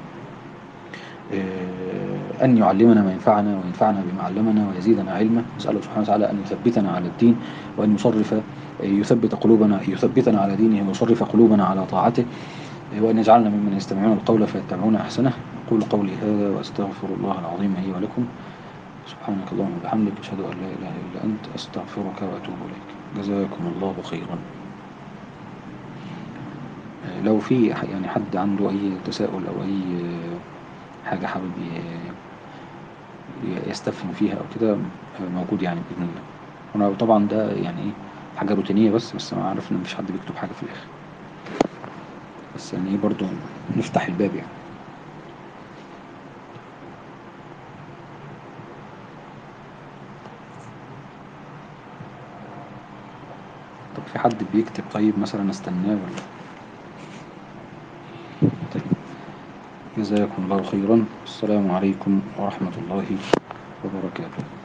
أن يعلمنا ما ينفعنا وينفعنا بما علمنا ويزيدنا علما. نسأل الله سبحانه وتعالى أن يثبتنا على الدين وأن يصرف يثبت قلوبنا يثبتنا على دينه ويصرف قلوبنا على طاعته، وأن يجعلنا ممن يستمعون القول فيتبعون أحسنه. أقول قولي هذا وأستغفر الله العظيم لي ولكم. سبحانك اللهم وبحمدك أشهد أن لا إله إلا أنت أستغفرك وأتوب إليك. جزاكم الله خيرا. لو في يعني حد عنده أي تساؤل أو أي حاجة حابب يستفهم فيها أو كده موجود يعني بإذن الله. أنا طبعا ده يعني إيه حاجة روتينية بس بس أنا عارف إن مفيش حد بيكتب حاجة في الآخر، بس يعني إيه برضو نفتح الباب يعني. طب في حد بيكتب طيب مثلا استناه ولا؟ طيب جزاكم الله خيرا. السلام عليكم ورحمة الله وبركاته.